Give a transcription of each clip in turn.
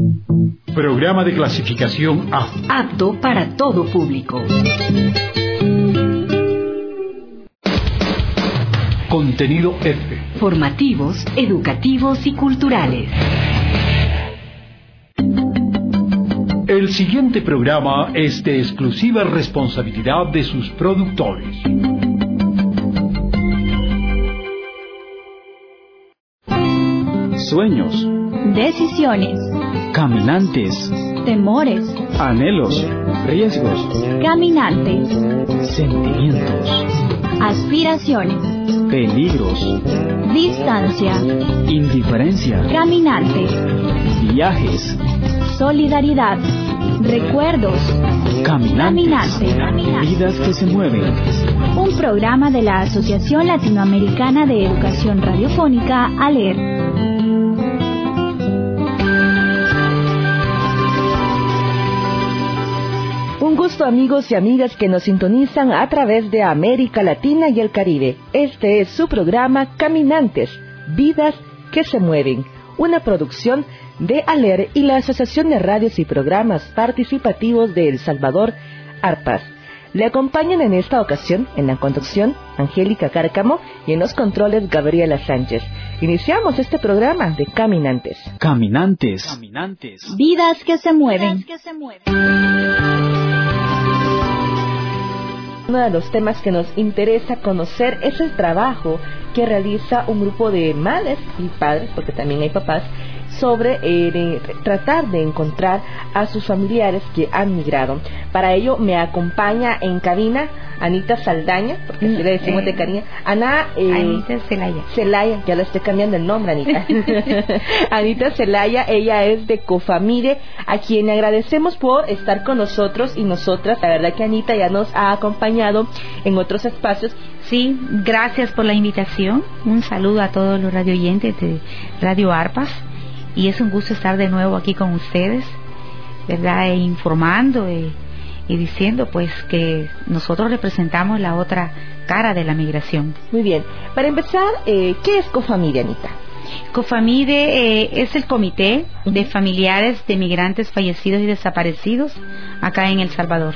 Programa de clasificación A. Apto para todo público. Contenido F. Formativos, educativos y culturales. El siguiente programa es de exclusiva responsabilidad de sus productores. Sueños, decisiones, caminantes, temores, anhelos, riesgos, caminantes, sentimientos, aspiraciones, peligros, distancia, indiferencia, caminantes, viajes, solidaridad, recuerdos, caminantes, caminantes, vidas que se mueven. Un programa de la Asociación Latinoamericana de Educación Radiofónica, ALER. Un gusto, amigos y amigas que nos sintonizan a través de América Latina y el Caribe. Este es su programa Caminantes, vidas que se mueven, una producción de ALER y la Asociación de Radios y Programas Participativos de El Salvador, ARPAS. Le acompañan en esta ocasión, en la conducción, Angélica Cárcamo, y en los controles, Gabriela Sánchez. Iniciamos este programa de Caminantes. Caminantes, vidas que se mueven. Uno de los temas que nos interesa conocer es el trabajo que realiza un grupo de madres y padres, porque también hay papás, sobre tratar de encontrar a sus familiares que han migrado. Para ello me acompaña en cabina Anita Saldaña, porque así le decimos de cariño. Anita Celaya, ya le estoy cambiando el nombre, Anita. Anita Celaya, ella es de Cofamide, a quien le agradecemos por estar con nosotros y nosotras. La verdad que Anita ya nos ha acompañado en otros espacios. Sí, gracias por la invitación. Un saludo a todos los radio oyentes de Radio ARPAS. Y es un gusto estar de nuevo aquí con ustedes, ¿verdad? Informando y diciendo pues que nosotros representamos la otra cara de la migración. Muy bien. Para empezar, ¿qué es Cofamide, Anita? Cofamide es el comité de familiares de migrantes fallecidos y desaparecidos acá en El Salvador.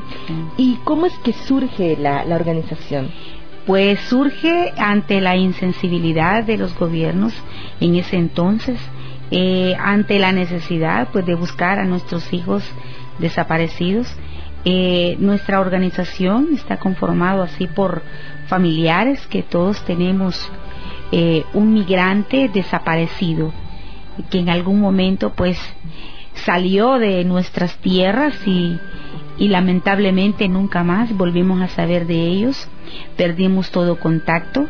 ¿Y cómo es que surge la organización? Pues surge ante la insensibilidad de los gobiernos en ese entonces, ante la necesidad pues de buscar a nuestros hijos desaparecidos. Nuestra organización está conformado así por familiares que todos tenemos un migrante desaparecido que en algún momento pues salió de nuestras tierras y lamentablemente nunca más volvimos a saber de ellos. Perdimos todo contacto,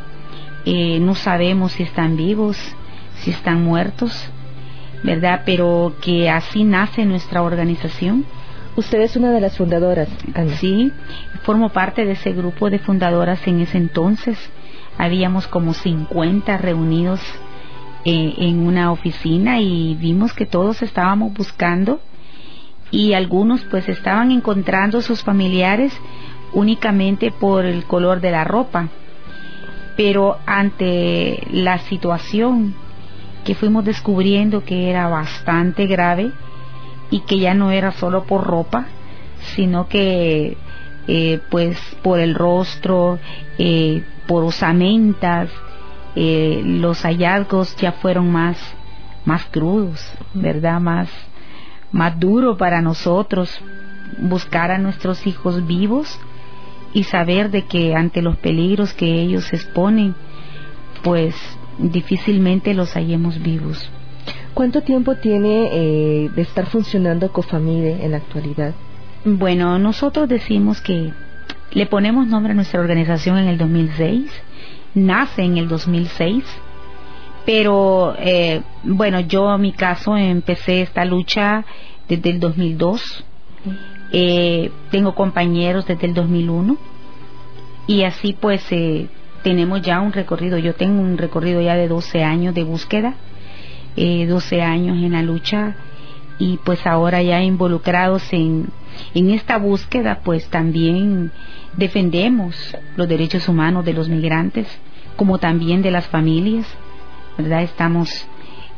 no sabemos si están vivos, si están muertos, ¿verdad? Pero que así nace nuestra organización. Usted es una de las fundadoras, Ana. Sí, formo parte de ese grupo de fundadoras en ese entonces. Habíamos como 50 reunidos en una oficina y vimos que todos estábamos buscando y algunos pues estaban encontrando sus familiares únicamente por el color de la ropa. Pero ante la situación que fuimos descubriendo que era bastante grave y que ya no era solo por ropa, sino que pues por el rostro, por osamentas, los hallazgos ya fueron más crudos, ¿verdad? Más duro para nosotros buscar a nuestros hijos vivos y saber de que ante los peligros que ellos exponen, pues difícilmente los hallemos vivos. ¿Cuánto tiempo tiene de estar funcionando Cofamide en la actualidad? Bueno, nosotros decimos que le ponemos nombre a nuestra organización en el 2006, nace en el 2006, pero bueno, yo en mi caso empecé esta lucha desde el 2002, tengo compañeros desde el 2001 y así pues tenemos ya un recorrido. Yo tengo un recorrido ya de 12 años de búsqueda, 12 años en la lucha y pues ahora ya involucrados en esta búsqueda, pues también defendemos los derechos humanos de los migrantes como también de las familias, ¿verdad? Estamos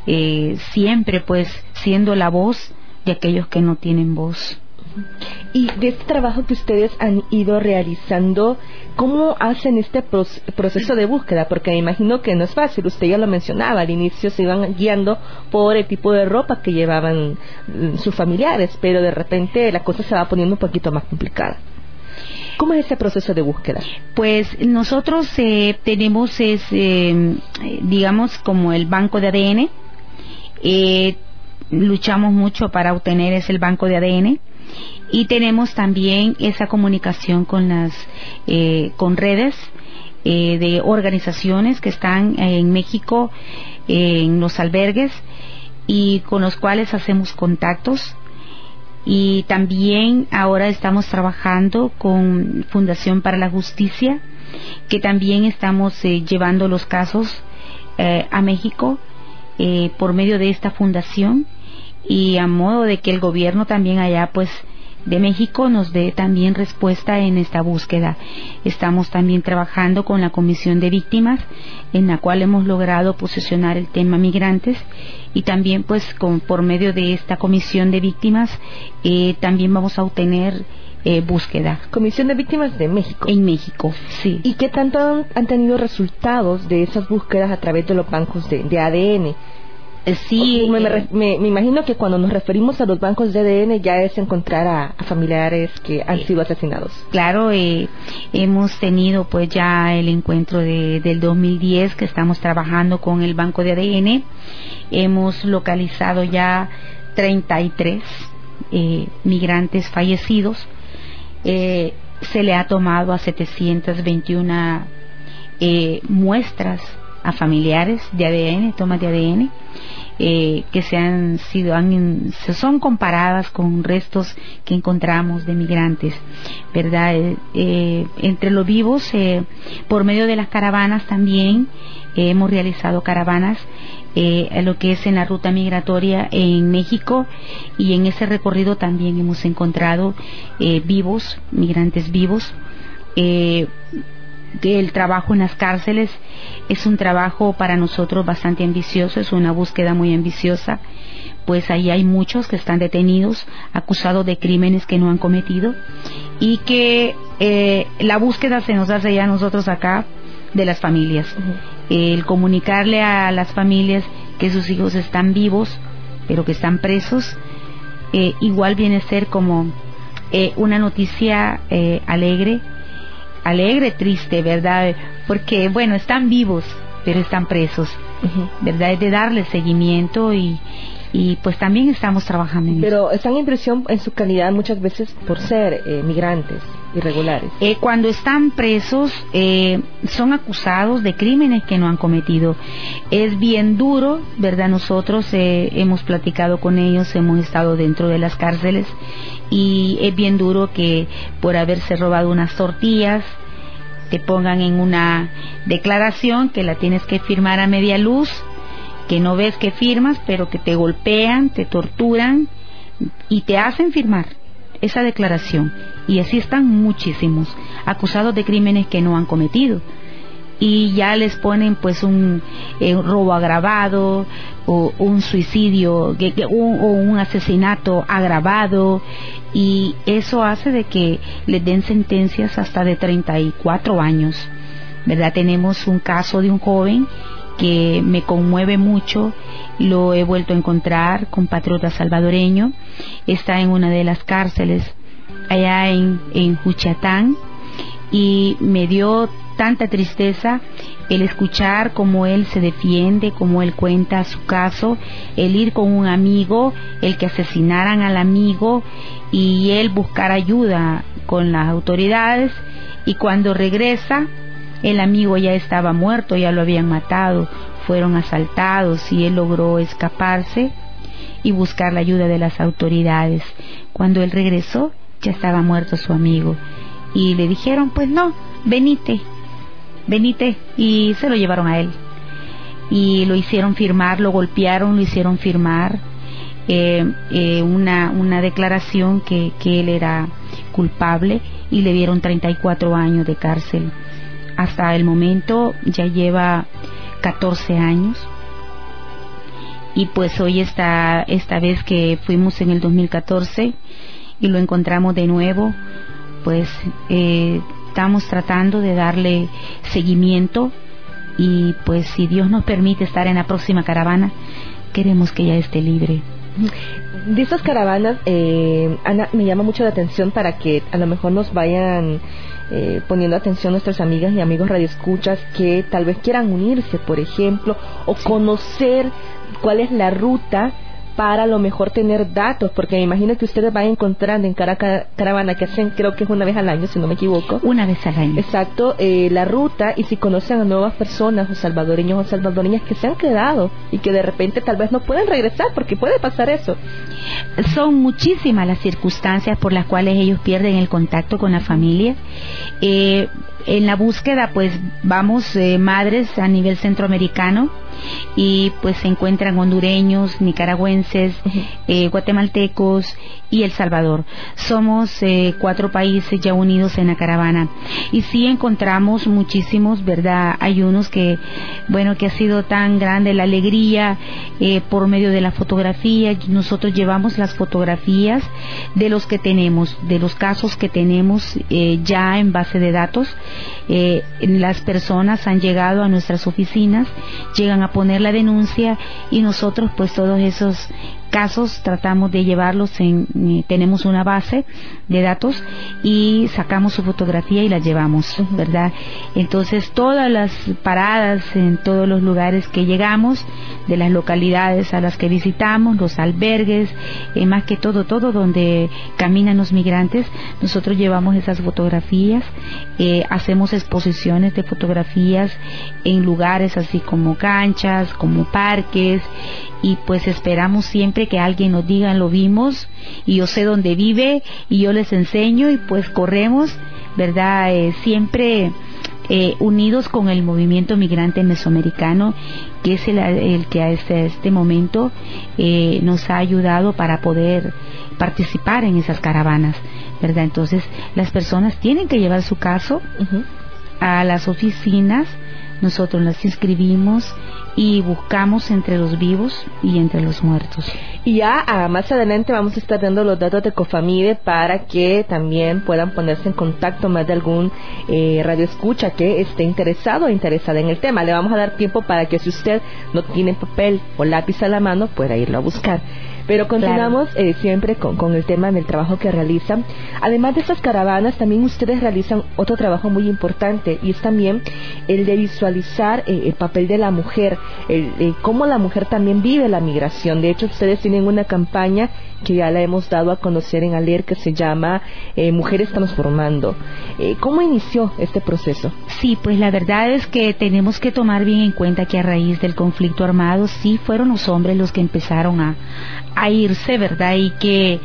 siempre pues siendo la voz de aquellos que no tienen voz. Y de este trabajo que ustedes han ido realizando, ¿cómo hacen este proceso de búsqueda? Porque me imagino que no es fácil, usted ya lo mencionaba, al inicio se iban guiando por el tipo de ropa que llevaban sus familiares, pero de repente la cosa se va poniendo un poquito más complicada. ¿Cómo es ese proceso de búsqueda? Pues nosotros tenemos, digamos, como el banco de ADN, luchamos mucho para obtener ese banco de ADN, y tenemos también esa comunicación con con redes de organizaciones que están en México, en los albergues, y con los cuales hacemos contactos. Y también ahora estamos trabajando con Fundación para la Justicia, que también estamos llevando los casos a México por medio de esta fundación, y a modo de que el gobierno también allá pues de México nos dé también respuesta en esta búsqueda. Estamos también trabajando con la Comisión de Víctimas, en la cual hemos logrado posicionar el tema migrantes, y también pues por medio de esta Comisión de Víctimas también vamos a obtener búsqueda. Comisión de Víctimas de México. En México, sí. ¿Y qué tanto han tenido resultados de esas búsquedas a través de los bancos de ADN? Sí, me imagino que cuando nos referimos a los bancos de ADN ya es encontrar a familiares que han sido asesinados. Claro, hemos tenido pues ya el encuentro del 2010 que estamos trabajando con el banco de ADN. Hemos localizado ya 33 migrantes fallecidos. Se le ha tomado a 721 muestras a familiares de ADN, tomas de ADN, que son comparadas con restos que encontramos de migrantes, ¿verdad? Entre los vivos, por medio de las caravanas también hemos realizado caravanas, lo que es en la ruta migratoria en México, y en ese recorrido también hemos encontrado vivos, migrantes vivos. El trabajo en las cárceles es un trabajo para nosotros bastante ambicioso, es una búsqueda muy ambiciosa, pues ahí hay muchos que están detenidos, acusados de crímenes que no han cometido, y que la búsqueda se nos hace ya nosotros acá de las familias. El comunicarle a las familias que sus hijos están vivos, pero que están presos, igual viene a ser como una noticia alegre, triste, ¿verdad? Porque, bueno, están vivos, pero están presos, ¿verdad? Es de darle seguimiento, y pues también estamos trabajando en eso. Pero están en prisión en su calidad muchas veces por ser migrantes irregulares. Cuando están presos, son acusados de crímenes que no han cometido. Es bien duro, ¿verdad? Nosotros hemos platicado con ellos, hemos estado dentro de las cárceles, y es bien duro que por haberse robado unas tortillas te pongan en una declaración que la tienes que firmar a media luz, que no ves que firmas, pero que te golpean, te torturan y te hacen firmar esa declaración. Y así están muchísimos acusados de crímenes que no han cometido, y ya les ponen pues un robo agravado, o un suicidio, o un asesinato agravado, y eso hace de que les den sentencias hasta de 34 años, ¿verdad? Tenemos un caso de un joven que me conmueve mucho, lo he vuelto a encontrar, compatriota salvadoreño, está en una de las cárceles allá en Juchitán, y me dio tanta tristeza el escuchar cómo él se defiende, cómo él cuenta su caso, el ir con un amigo, el que asesinaran al amigo, y él buscar ayuda con las autoridades, y cuando regresa el amigo ya estaba muerto, ya lo habían matado, fueron asaltados, y él logró escaparse y buscar la ayuda de las autoridades. Cuando él regresó ya estaba muerto su amigo, y le dijeron pues no, venite, y se lo llevaron a él y lo hicieron firmar, lo golpearon, lo hicieron firmar una declaración que él era culpable, y le dieron 34 años de cárcel. Hasta el momento ya lleva 14 años, y pues hoy esta vez que fuimos en el 2014 y lo encontramos de nuevo, pues estamos tratando de darle seguimiento, y pues si Dios nos permite estar en la próxima caravana, queremos que ella esté libre. De estas caravanas, Ana, me llama mucho la atención para que a lo mejor nos vayan poniendo atención nuestras amigas y amigos radioescuchas que tal vez quieran unirse, por ejemplo, o conocer cuál es la ruta para a lo mejor tener datos, porque me imagino que ustedes van encontrando en cada caravana que hacen, creo que es una vez al año, si no me equivoco. Una vez al año. Exacto, la ruta, y si conocen a nuevas personas o salvadoreños o salvadoreñas que se han quedado y que de repente tal vez no pueden regresar, porque puede pasar eso. Son muchísimas las circunstancias por las cuales ellos pierden el contacto con la familia. En la búsqueda pues vamos madres a nivel centroamericano, y pues se encuentran hondureños, nicaragüenses, guatemaltecos y El Salvador. Somos 4 países ya unidos en la caravana, y sí encontramos muchísimos, ¿verdad? Hay unos que, bueno, que ha sido tan grande la alegría por medio de la fotografía. Nosotros llevamos las fotografías de los que tenemos, de los casos que tenemos ya en base de datos. Las personas han llegado a nuestras oficinas, llegan a poner la denuncia, y nosotros pues todos esos casos tratamos de llevarlos tenemos una base de datos y sacamos su fotografía y la llevamos, ¿verdad? Entonces todas las paradas en todos los lugares que llegamos, de las localidades a las que visitamos, los albergues, más que todo donde caminan los migrantes, nosotros llevamos esas fotografías, hacemos exposiciones de fotografías en lugares así como canchas, como parques, y pues esperamos siempre que alguien nos diga: lo vimos y yo sé dónde vive, y yo les enseño, y pues corremos, ¿verdad? Siempre unidos con el movimiento migrante mesoamericano, que es el que a este momento nos ha ayudado para poder participar en esas caravanas, ¿verdad? Entonces las personas tienen que llevar su caso a las oficinas, nosotros las inscribimos y buscamos entre los vivos y entre los muertos. Y ya más adelante vamos a estar dando los datos de Cofamide para que también puedan ponerse en contacto más de algún radioescucha que esté interesado o interesada en el tema. Le vamos a dar tiempo para que si usted no tiene papel o lápiz a la mano pueda irlo a buscar. Pero continuamos siempre con el tema del trabajo que realizan. Además de estas caravanas, también ustedes realizan otro trabajo muy importante, y es también el de visualizar el papel de la mujer, cómo la mujer también vive la migración. De hecho, ustedes tienen una campaña que ya la hemos dado a conocer en ALER, que se llama Mujeres Transformando. ¿Cómo inició este proceso? Sí, pues la verdad es que tenemos que tomar bien en cuenta que a raíz del conflicto armado sí fueron los hombres los que empezaron a irse, ¿verdad? Y que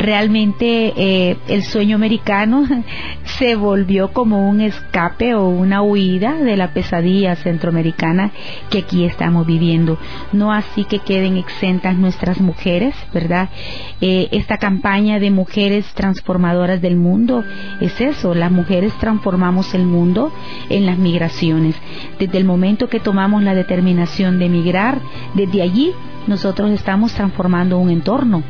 realmente el sueño americano se volvió como un escape o una huida de la pesadilla centroamericana que aquí estamos viviendo. No así que queden exentas nuestras mujeres, ¿verdad? Esta campaña de mujeres transformadoras del mundo es eso: las mujeres transformamos el mundo en las migraciones. Desde el momento que tomamos la determinación de migrar, desde allí nosotros estamos transformando un entorno.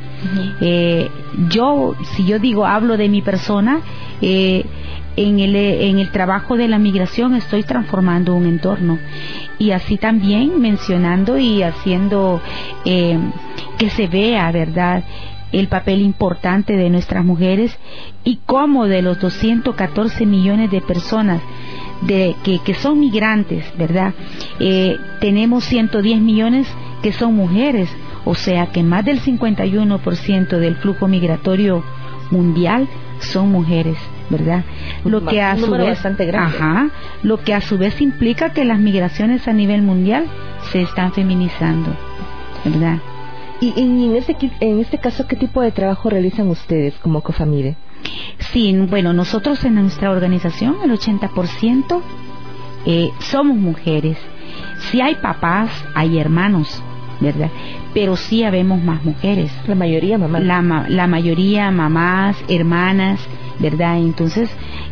Si yo hablo de mi persona, en el trabajo de la migración estoy transformando un entorno, y así también mencionando y haciendo que se vea, ¿verdad?, el papel importante de nuestras mujeres, y cómo de los 214 millones de personas que son migrantes, ¿verdad? Tenemos 110 millones que son mujeres, o sea que más del 51% del flujo migratorio mundial son mujeres, ¿verdad? Lo que a su vez implica que las migraciones a nivel mundial se están feminizando, ¿verdad? Y en este caso, ¿qué tipo de trabajo realizan ustedes como Cofamide? Sí, bueno, nosotros en nuestra organización el 80% somos mujeres. Sí hay papás, hay hermanos, ¿verdad? Pero sí habemos más mujeres. La mayoría mamás. La mayoría mamás, hermanas, ¿verdad? Entonces,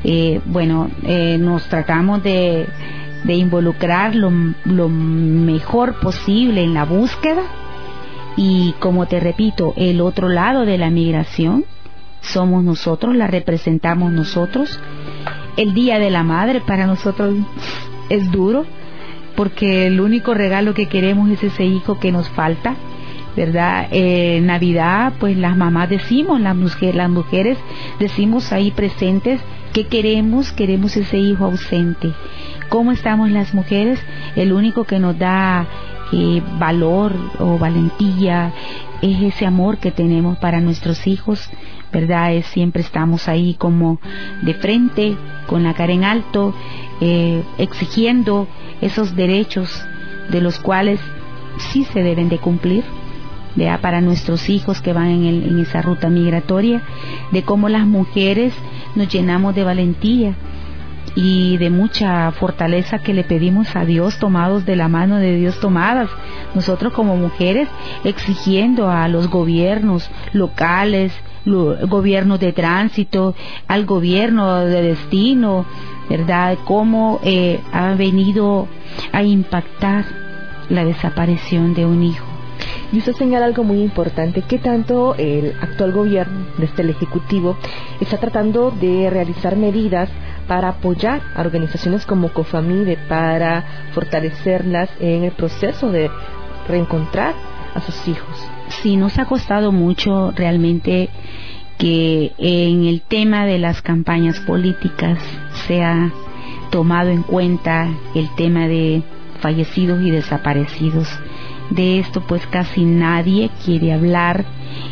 nos tratamos de involucrar lo mejor posible en la búsqueda, Y como te repito, el otro lado de la migración somos nosotros, la representamos nosotros. El Día de la Madre para nosotros es duro, porque el único regalo que queremos es ese hijo que nos falta, ¿verdad? Navidad, pues las mamás decimos, las mujeres decimos ahí presentes que queremos ese hijo ausente. ¿Cómo estamos las mujeres? El único que nos da valor o valentía es ese amor que tenemos para nuestros hijos, ¿verdad? Siempre estamos ahí como de frente, con la cara en alto, exigiendo esos derechos de los cuales sí se deben de cumplir, ¿verdad? Para nuestros hijos que van en esa ruta migratoria, de cómo las mujeres nos llenamos de valentía y de mucha fortaleza que le pedimos a Dios, tomados de la mano de Dios, tomadas nosotros como mujeres, exigiendo a los gobiernos locales, gobiernos de tránsito, al gobierno de destino, ¿verdad? Cómo ha venido a impactar la desaparición de un hijo. Y usted señala algo muy importante, que tanto el actual gobierno, desde el Ejecutivo, está tratando de realizar medidas para apoyar a organizaciones como COFAMIDE, para fortalecerlas en el proceso de reencontrar a sus hijos. Sí, nos ha costado mucho realmente que en el tema de las campañas políticas se ha tomado en cuenta el tema de fallecidos y desaparecidos. De esto pues casi nadie quiere hablar,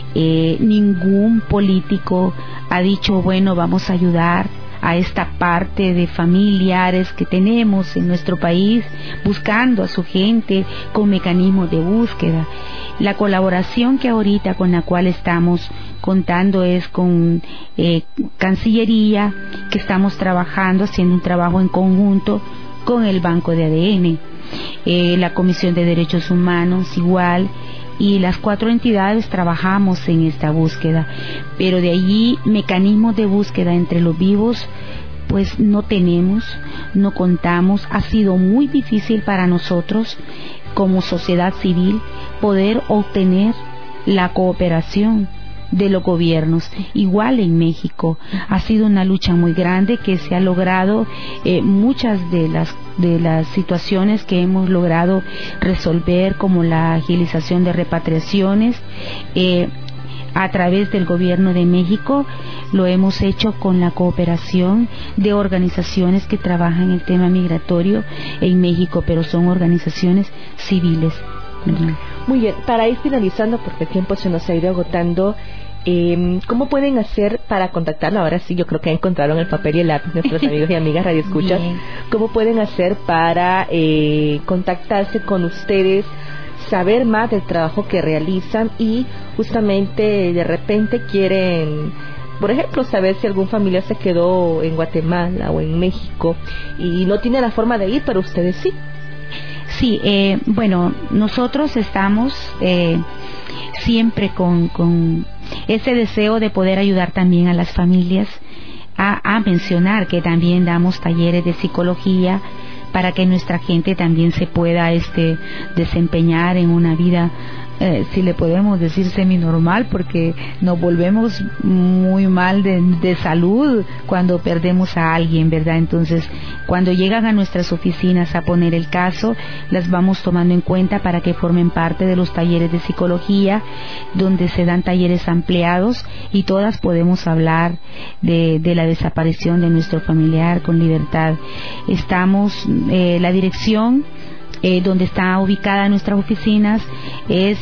ningún político ha dicho, bueno, vamos a ayudar a esta parte de familiares que tenemos en nuestro país, buscando a su gente con mecanismos de búsqueda. La colaboración que ahorita con la cual estamos contando es con Cancillería, que estamos trabajando, haciendo un trabajo en conjunto con el Banco de ADN, la Comisión de Derechos Humanos igual, y las 4 entidades trabajamos en esta búsqueda, pero de allí mecanismos de búsqueda entre los vivos pues no tenemos, no contamos. Ha sido muy difícil para nosotros como sociedad civil poder obtener la cooperación de los gobiernos. Igual en México ha sido una lucha muy grande que se ha logrado, muchas de las situaciones que hemos logrado resolver, como la agilización de repatriaciones a través del gobierno de México, lo hemos hecho con la cooperación de organizaciones que trabajan el tema migratorio en México, pero son organizaciones civiles. Muy bien, para ir finalizando, porque el tiempo se nos ha ido agotando, ¿cómo pueden hacer para contactarlo? Ahora sí, yo creo que encontraron el papel y el lápiz, nuestros amigos y amigas radioescuchas. ¿Cómo pueden hacer para contactarse con ustedes, saber más del trabajo que realizan y justamente de repente quieren, por ejemplo, saber si algún familiar se quedó en Guatemala o en México y no tiene la forma de ir, pero ustedes sí? Sí, bueno, nosotros estamos siempre con ese deseo de poder ayudar también a las familias, a mencionar que también damos talleres de psicología para que nuestra gente también se pueda desempeñar en una vida, si le podemos decir semi-normal, porque nos volvemos muy mal de salud cuando perdemos a alguien, ¿verdad? Entonces, cuando llegan a nuestras oficinas a poner el caso, las vamos tomando en cuenta para que formen parte de los talleres de psicología, donde se dan talleres ampliados y todas podemos hablar de la desaparición de nuestro familiar con libertad. Estamos, la dirección donde está ubicada nuestras oficinas es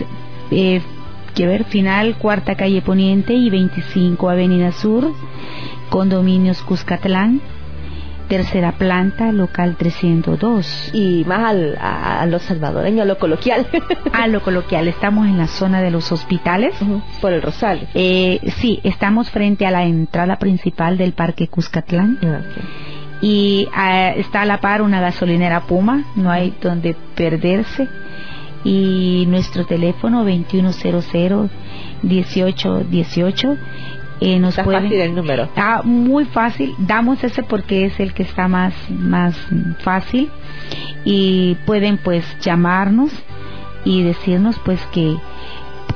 Final Cuarta Calle Poniente y 25 Avenida Sur, Condominios Cuscatlán, tercera planta, local 302. Y más a lo salvadoreño, a lo coloquial. A lo coloquial, estamos en la zona de los hospitales. Por el Rosal. Sí, estamos frente a la entrada principal del Parque Cuscatlán. Okay. Y está a la par una gasolinera Puma, no hay donde perderse, y nuestro teléfono 2100-1818. Está fácil el número. Muy fácil, damos ese porque es el que está más fácil, y pueden pues llamarnos y decirnos pues que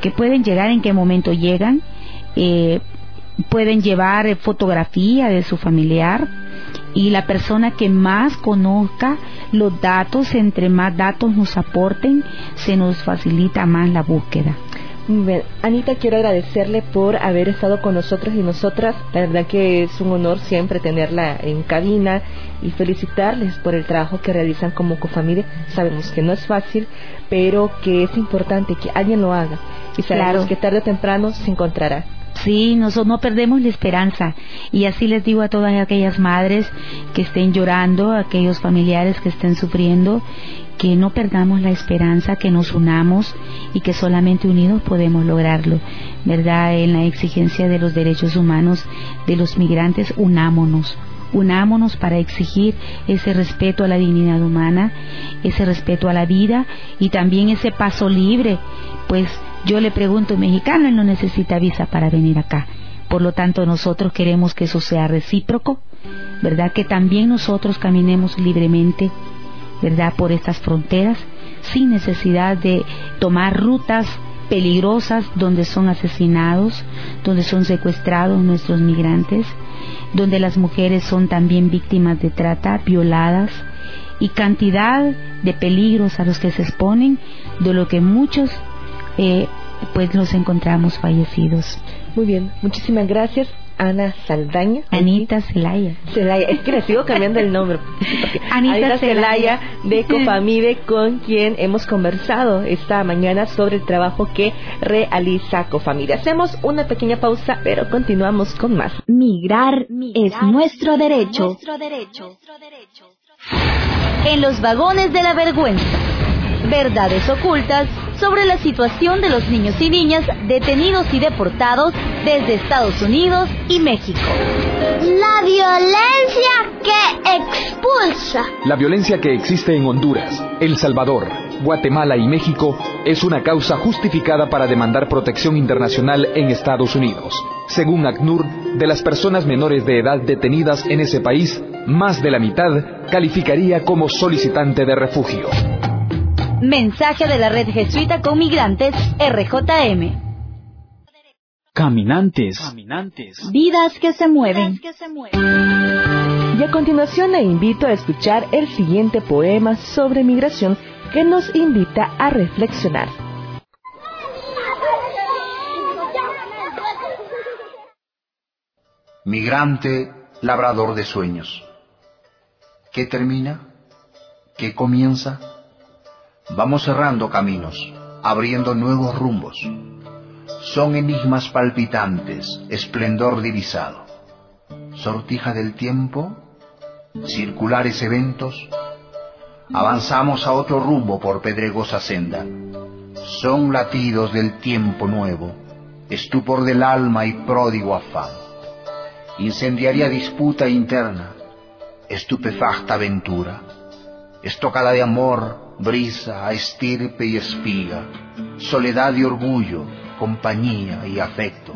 porque pueden llegar, en qué momento llegan, pueden llevar fotografía de su familiar, y la persona que más conozca los datos, entre más datos nos aporten, se nos facilita más la búsqueda. Bien, Anita, quiero agradecerle por haber estado con nosotros y nosotras. La verdad que es un honor siempre tenerla en cabina, y felicitarles por el trabajo que realizan como Cofamide. Sabemos que no es fácil, pero que es importante que alguien lo haga, y sabemos que tarde o temprano se encontrará. Sí, nosotros no perdemos la esperanza, y así les digo a todas aquellas madres que estén llorando, a aquellos familiares que estén sufriendo, que no perdamos la esperanza, que nos unamos, y que solamente unidos podemos lograrlo, ¿verdad? En la exigencia de los derechos humanos de los migrantes, unámonos para exigir ese respeto a la dignidad humana, ese respeto a la vida, y también ese paso libre. Pues yo le pregunto, mexicano, él no necesita visa para venir acá. Por lo tanto, nosotros queremos que eso sea recíproco, ¿verdad? Que también nosotros caminemos libremente, ¿verdad?, por estas fronteras, sin necesidad de tomar rutas peligrosas donde son asesinados, donde son secuestrados nuestros migrantes, donde las mujeres son también víctimas de trata, violadas, y cantidad de peligros a los que se exponen, de lo que muchos pues los encontramos fallecidos. Muy bien, muchísimas gracias, Ana Saldaña. Anita Zelaya. Es que le sigo cambiando el nombre. Anita Zelaya de Cofamide, con quien hemos conversado esta mañana sobre el trabajo que realiza Cofamide. Hacemos una pequeña pausa, pero continuamos con más. Migrar es nuestro derecho. En los vagones de la vergüenza. Verdades ocultas sobre la situación de los niños y niñas detenidos y deportados desde Estados Unidos y México. La violencia que expulsa. La violencia que existe en Honduras, El Salvador, Guatemala y México es una causa justificada para demandar protección internacional en Estados Unidos. Según ACNUR, de las personas menores de edad detenidas en ese país, más de la mitad calificaría como solicitante de refugio. Mensaje de la Red Jesuita con Migrantes, RJM. Caminantes. Vidas que se mueven. Y a continuación le invito a escuchar el siguiente poema sobre migración que nos invita a reflexionar. Migrante, labrador de sueños. ¿Qué termina? ¿Qué comienza? Vamos cerrando caminos, abriendo nuevos rumbos. Son enigmas palpitantes, esplendor divisado. Sortija del tiempo, circulares eventos. Avanzamos a otro rumbo por pedregosa senda. Son latidos del tiempo nuevo, estupor del alma y pródigo afán. Incendiaria disputa interna, estupefacta aventura. Estocada de amor, brisa, estirpe y espiga, soledad y orgullo, compañía y afecto,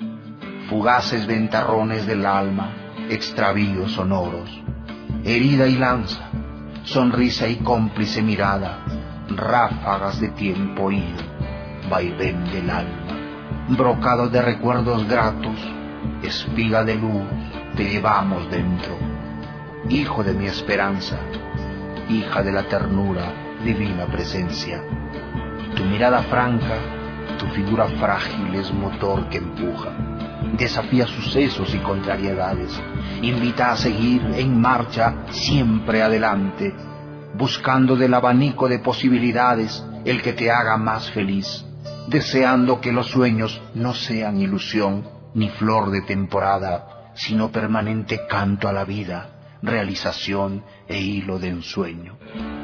fugaces ventarrones del alma, extravíos sonoros, herida y lanza, sonrisa y cómplice mirada, ráfagas de tiempo ido, vaivén del alma, brocado de recuerdos gratos, espiga de luz, te llevamos dentro, hijo de mi esperanza, hija de la ternura, divina presencia. Tu mirada franca, tu figura frágil es motor que empuja, desafía sucesos y contrariedades, invita a seguir en marcha siempre adelante, buscando del abanico de posibilidades el que te haga más feliz, deseando que los sueños no sean ilusión ni flor de temporada, sino permanente canto a la vida, realización e hilo de ensueño.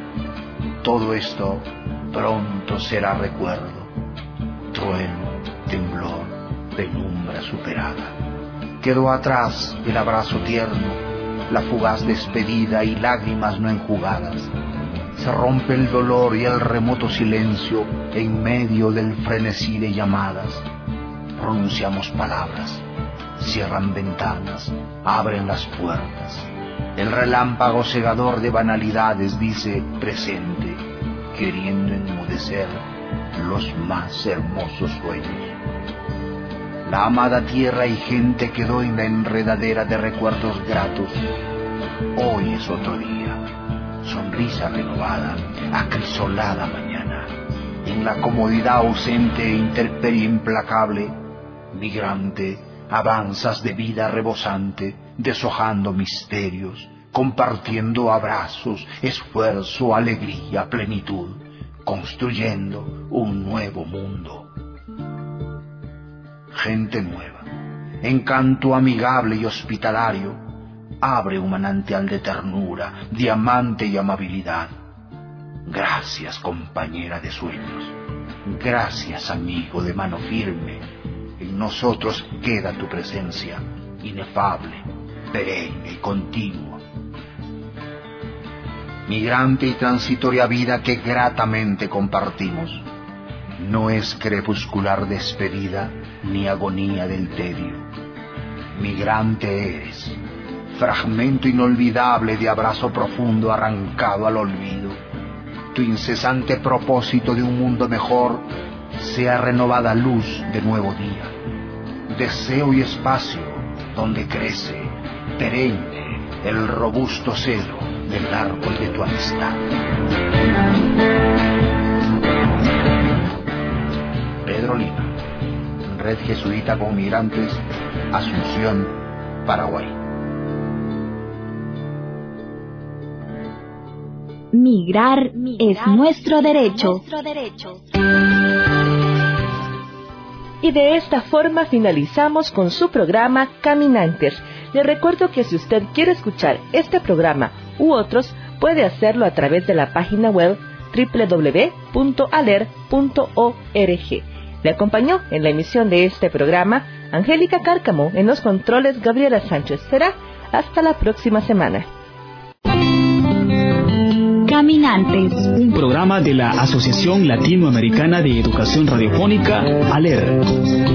Todo esto pronto será recuerdo, trueno, temblor, penumbra superada. Quedó atrás el abrazo tierno, la fugaz despedida y lágrimas no enjugadas. Se rompe el dolor y el remoto silencio en medio del frenesí de llamadas. Pronunciamos palabras, cierran ventanas, abren las puertas. El relámpago cegador de banalidades dice presente, queriendo enmudecer los más hermosos sueños. La amada tierra y gente quedó en la enredadera de recuerdos gratos. Hoy es otro día, sonrisa renovada, acrisolada mañana. En la comodidad ausente e intemperie implacable, migrante, avanzas de vida rebosante, deshojando misterios, compartiendo abrazos, esfuerzo, alegría, plenitud, construyendo un nuevo mundo. Gente nueva, encanto amigable y hospitalario, abre un manantial de ternura, diamante y amabilidad. Gracias, compañera de sueños. Gracias, amigo de mano firme. En nosotros queda tu presencia, inefable, perenne y continua. Migrante y transitoria vida que gratamente compartimos, no es crepuscular despedida ni agonía del tedio. Migrante eres, fragmento inolvidable de abrazo profundo arrancado al olvido. Tu incesante propósito de un mundo mejor sea renovada luz de nuevo día, deseo y espacio donde crece, perenne, el robusto cedro del árbol de tu amistad. Pedro Lima, Red Jesuita con Migrantes, Asunción, Paraguay. Migrar es nuestro derecho. Y de esta forma finalizamos con su programa Caminantes. Les recuerdo que si usted quiere escuchar este programa u otros, puede hacerlo a través de la página web www.aler.org. Le acompañó en la emisión de este programa Angélica Cárcamo, en los controles Gabriela Sánchez. Será hasta la próxima semana. Caminantes, un programa de la Asociación Latinoamericana de Educación Radiofónica, ALER.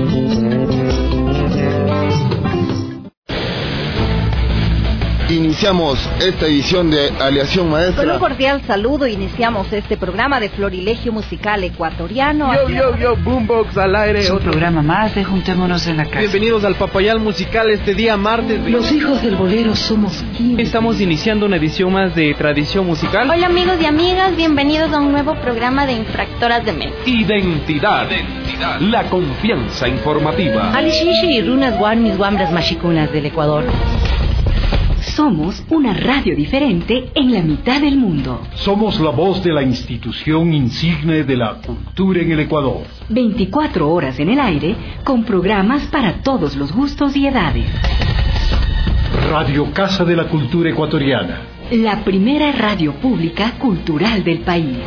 Iniciamos esta edición de Aleación Maestra. Con un cordial saludo iniciamos este programa de Florilegio Musical Ecuatoriano. Yo, Boombox al aire. Es un programa más de Juntémonos en la Casa. Bienvenidos al Papayal Musical este día martes. Los hijos del bolero somos 15. Estamos iniciando una edición más de Tradición Musical. Hola amigos y amigas, bienvenidos a un nuevo programa de Infractoras de Mente. Identidad. La confianza informativa. Alishishi y Runas Guan, mis guambras machicunas del Ecuador. Somos una radio diferente en la mitad del mundo. Somos la voz de la institución insigne de la cultura en el Ecuador. 24 horas en el aire, con programas para todos los gustos y edades. Radio Casa de la Cultura Ecuatoriana. La primera radio pública cultural del país.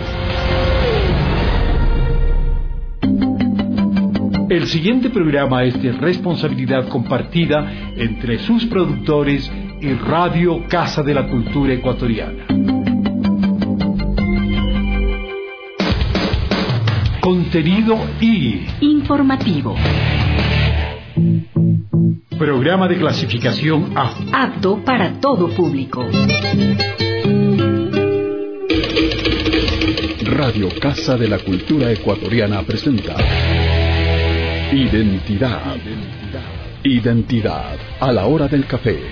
El siguiente programa es de responsabilidad compartida entre sus productores y Radio Casa de la Cultura Ecuatoriana. Contenido y informativo. Programa de clasificación A. Apto para todo público. Radio Casa de la Cultura Ecuatoriana presenta Identidad. Identidad a la hora del café.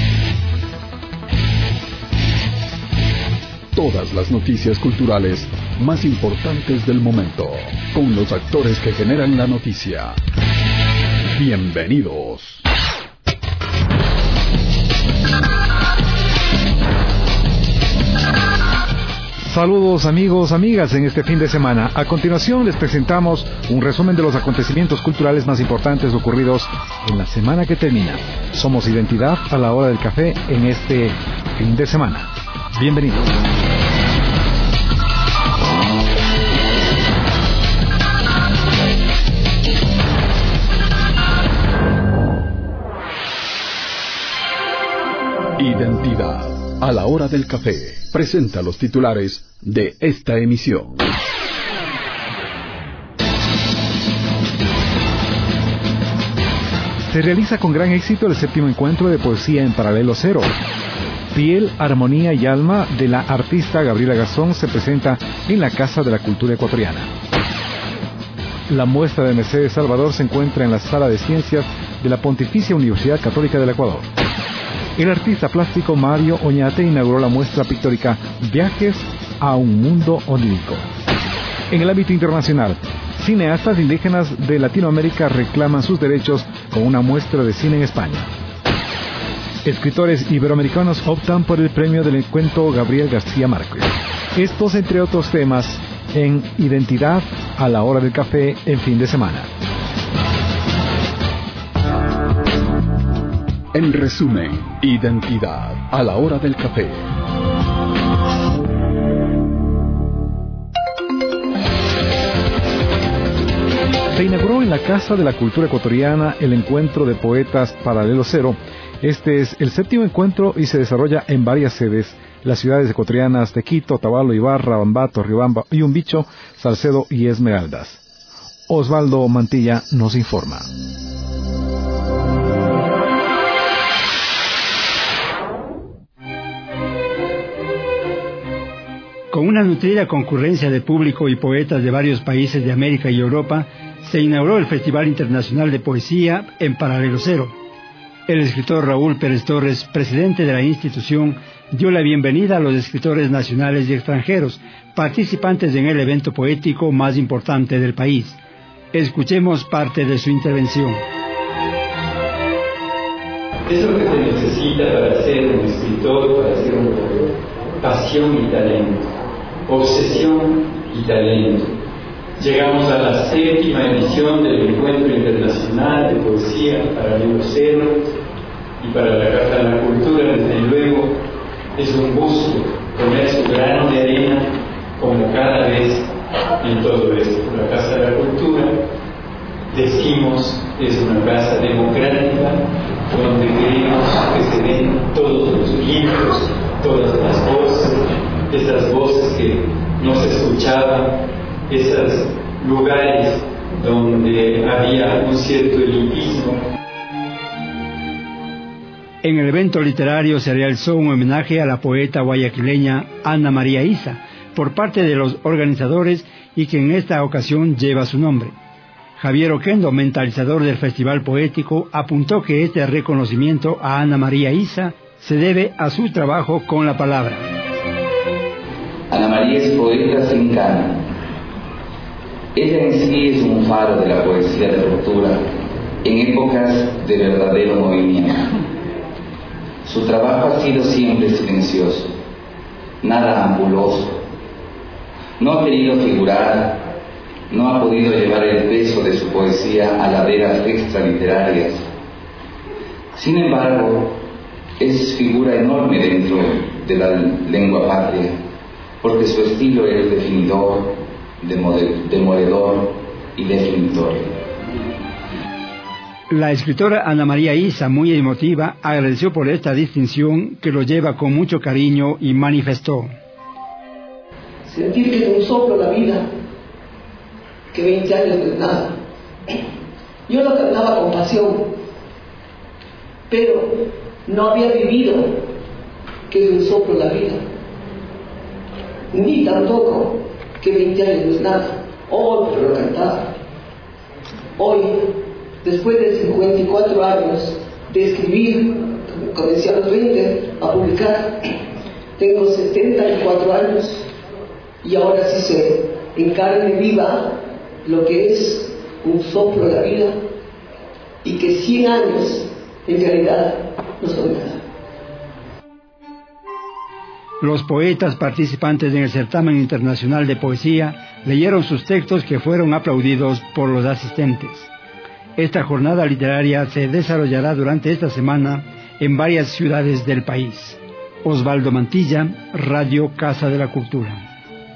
Todas las noticias culturales más importantes del momento, con los actores que generan la noticia. Bienvenidos. Saludos amigos, amigas en este fin de semana. A continuación les presentamos un resumen de los acontecimientos culturales más importantes ocurridos en la semana que termina. Somos Identidad a la hora del café en este fin de semana. Bienvenidos. Identidad a la hora del café. Presenta los titulares de esta emisión. Se realiza con gran éxito el 7º encuentro de poesía en Paralelo Cero. Piel, Armonía y Alma de la artista Gabriela Garzón se presenta en la Casa de la Cultura Ecuatoriana. La muestra de Mercedes Salvador se encuentra en la Sala de Ciencias de la Pontificia Universidad Católica del Ecuador. El artista plástico Mario Oñate inauguró la muestra pictórica Viajes a un mundo onírico. En el ámbito internacional, cineastas indígenas de Latinoamérica reclaman sus derechos con una muestra de cine en España. Escritores iberoamericanos optan por el premio del encuentro Gabriel García Márquez. Estos, entre otros temas, en Identidad a la hora del café en fin de semana. En resumen, Identidad a la hora del café. Se inauguró en la Casa de la Cultura Ecuatoriana el encuentro de poetas Paralelo Cero. Este es el 7º encuentro y se desarrolla en varias sedes, las ciudades ecuatorianas de Quito, Otavalo, Ibarra, Bambato, Riobamba, Yumbicho, Salcedo y Esmeraldas. Osvaldo Mantilla nos informa. Con una nutrida concurrencia de público y poetas de varios países de América y Europa, se inauguró el Festival Internacional de Poesía en Paralelo Cero. El escritor Raúl Pérez Torres, presidente de la institución, dio la bienvenida a los escritores nacionales y extranjeros, participantes en el evento poético más importante del país. Escuchemos parte de su intervención. Es lo que se necesita para ser un escritor, para ser un poeta: pasión y talento, obsesión y talento. Llegamos a la 7ª edición del Encuentro Internacional de Poesía Paralelo Cero, y para la Casa de la Cultura, desde luego, es un gusto poner su grano de arena, como cada vez en todo esto. La Casa de la Cultura, decimos, es una casa democrática donde queremos que se den todos los libros, todas las voces, esas voces que no se escuchaban, esos lugares donde había un cierto elitismo. En el evento literario se realizó un homenaje a la poeta guayaquileña Ana María Isa por parte de los organizadores y que en esta ocasión lleva su nombre. Javier Oquendo, mentalizador del Festival Poético, apuntó que este reconocimiento a Ana María Isa se debe a su trabajo con la palabra. Ana María es poeta sin cana. Ella en sí es un faro de la poesía de ruptura en épocas de verdadero movimiento. Su trabajo ha sido siempre silencioso, nada ampuloso. No ha querido figurar, no ha podido llevar el peso de su poesía a laderas extraliterarias. Sin embargo, es figura enorme dentro de la lengua patria, porque su estilo es definidor, demoledor y definitorio. La escritora Ana María Isa, muy emotiva, agradeció por esta distinción que lo lleva con mucho cariño y manifestó: sentir que es un soplo la vida, que 20 años no es nada. Yo lo cantaba con pasión, pero no había vivido que es un soplo la vida, ni tampoco que 20 años no es nada. Hoy lo cantaba. Hoy, después de 54 años de escribir, comencé a los 20 a publicar, tengo 74 años y ahora sí sé en carne viva lo que es un soplo de la vida y que 100 años en realidad no son nada. Los poetas participantes en el certamen internacional de poesía leyeron sus textos que fueron aplaudidos por los asistentes. Esta jornada literaria se desarrollará durante esta semana en varias ciudades del país. Osvaldo Mantilla, Radio Casa de la Cultura.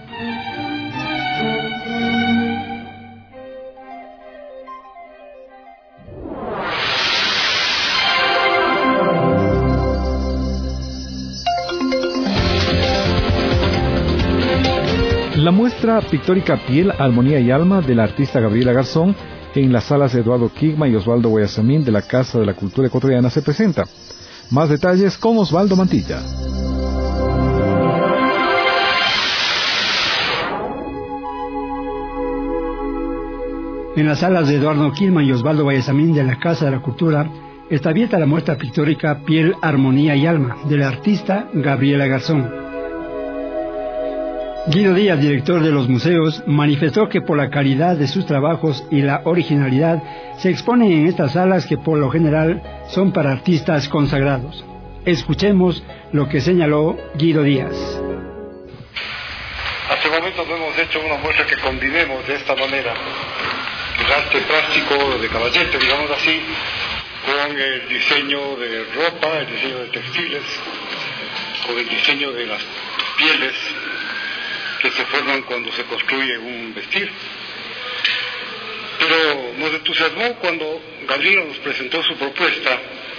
La muestra pictórica Piel, Armonía y Alma de la artista Gabriela Garzón en las salas de Eduardo Quigma y Osvaldo Guayasamín de la Casa de la Cultura Ecuatoriana se presenta. Más detalles con Osvaldo Mantilla. En las salas de Eduardo Quilman y Osvaldo Vallesamín de la Casa de la Cultura está abierta la muestra pictórica Piel, Armonía y Alma, de la artista Gabriela Garzón. Guido Díaz, director de los museos, manifestó que por la calidad de sus trabajos y la originalidad se exponen en estas salas que por lo general son para artistas consagrados. Escuchemos lo que señaló Guido Díaz. Hasta el momento no hemos hecho una muestra que combinemos de esta manera el arte plástico de Caballete, digamos así, con el diseño de ropa, el diseño de textiles, con el diseño de las pieles que se forman cuando se construye un vestir. Pero nos entusiasmó cuando Gabriela nos presentó su propuesta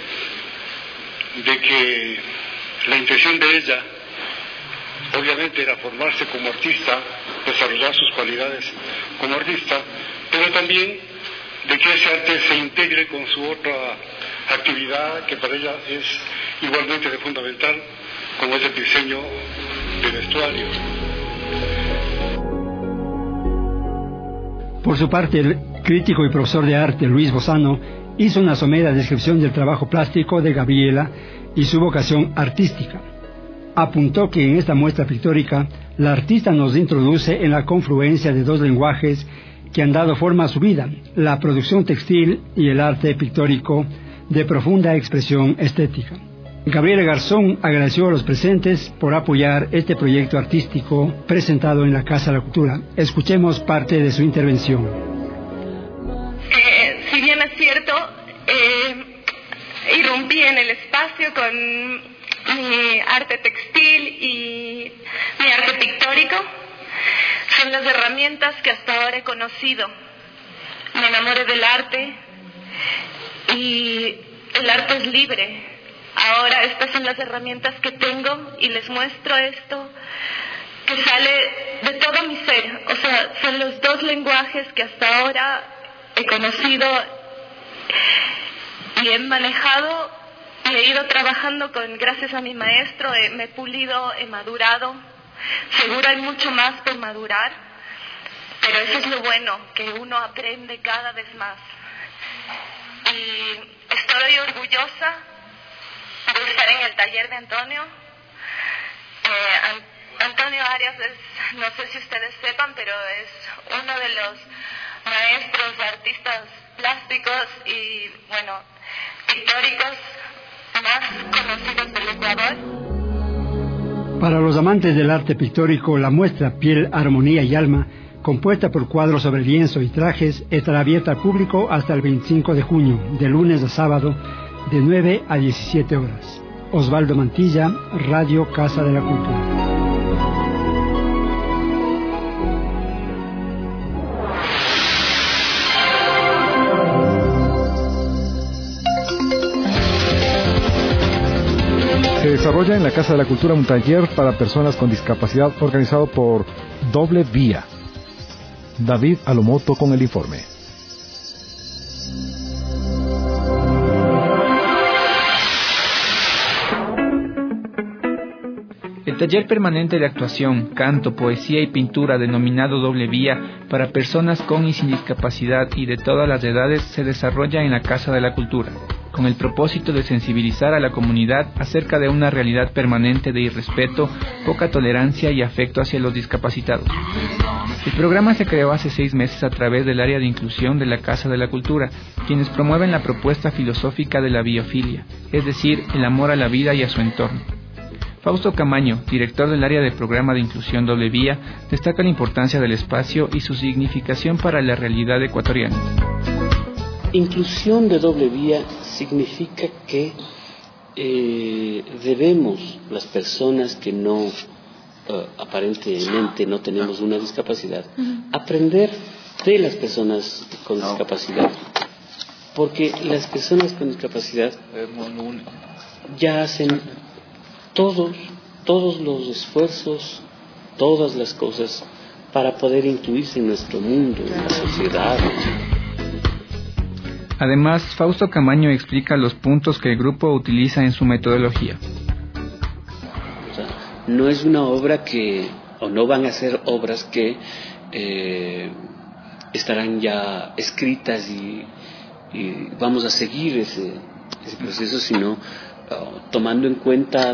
de que la intención de ella obviamente era formarse como artista, desarrollar sus cualidades como artista, pero también de que ese arte se integre con su otra actividad que para ella es igualmente de fundamental, como es el diseño de vestuario. Por su parte, el crítico y profesor de arte Luis Bozano hizo una somera descripción del trabajo plástico de Gabriela y su vocación artística. Apuntó que en esta muestra pictórica la artista nos introduce en la confluencia de dos lenguajes que han dado forma a su vida, la producción textil y el arte pictórico de profunda expresión estética. Gabriela Garzón agradeció a los presentes por apoyar este proyecto artístico presentado en la Casa de la Cultura. Escuchemos parte de su intervención. Si bien es cierto, irrumpí en el espacio con mi arte textil y mi arte pictórico. Son las herramientas que hasta ahora he conocido. Me enamoré del arte y el arte es libre. Ahora estas son las herramientas que tengo y les muestro esto que sale de todo mi ser. O sea, son los dos lenguajes que hasta ahora he conocido y he manejado y he ido trabajando gracias a mi maestro. Me he pulido, he madurado. Seguro hay mucho más por madurar, pero eso es lo bueno, que uno aprende cada vez más. Y estoy orgullosa de estar en el taller de Antonio. Antonio Arias es, no sé si ustedes sepan, pero es uno de los maestros, artistas plásticos y, bueno, pictóricos más conocidos del Ecuador. Para los amantes del arte pictórico, la muestra Piel, Armonía y Alma, compuesta por cuadros sobre lienzo y trajes, estará abierta al público hasta el 25 de junio, de lunes a sábado, de 9 a 17 horas. Osvaldo Mantilla, Radio Casa de la Cultura. Se desarrolla en la Casa de la Cultura un taller para personas con discapacidad organizado por Doble Vía. David Alomoto con el informe. El taller permanente de actuación, canto, poesía y pintura denominado Doble Vía para personas con y sin discapacidad y de todas las edades se desarrolla en la Casa de la Cultura, con el propósito de sensibilizar a la comunidad acerca de una realidad permanente de irrespeto, poca tolerancia y afecto hacia los discapacitados. El programa se creó hace 6 meses a través del área de inclusión de la Casa de la Cultura, quienes promueven la propuesta filosófica de la biofilia, es decir, el amor a la vida y a su entorno. Fausto Camaño, director del área de programa de inclusión Doble Vía, destaca la importancia del espacio y su significación para la realidad ecuatoriana. Inclusión de doble vía significa que debemos, las personas que no aparentemente no tenemos una discapacidad, aprender de las personas con discapacidad, porque las personas con discapacidad ya hacen todos los esfuerzos, todas las cosas para poder incluirse en nuestro mundo, en la sociedad. Además, Fausto Camaño explica los puntos que el grupo utiliza en su metodología. O sea, no es una obra o no van a ser obras que estarán ya escritas y vamos a seguir ese proceso, sino tomando en cuenta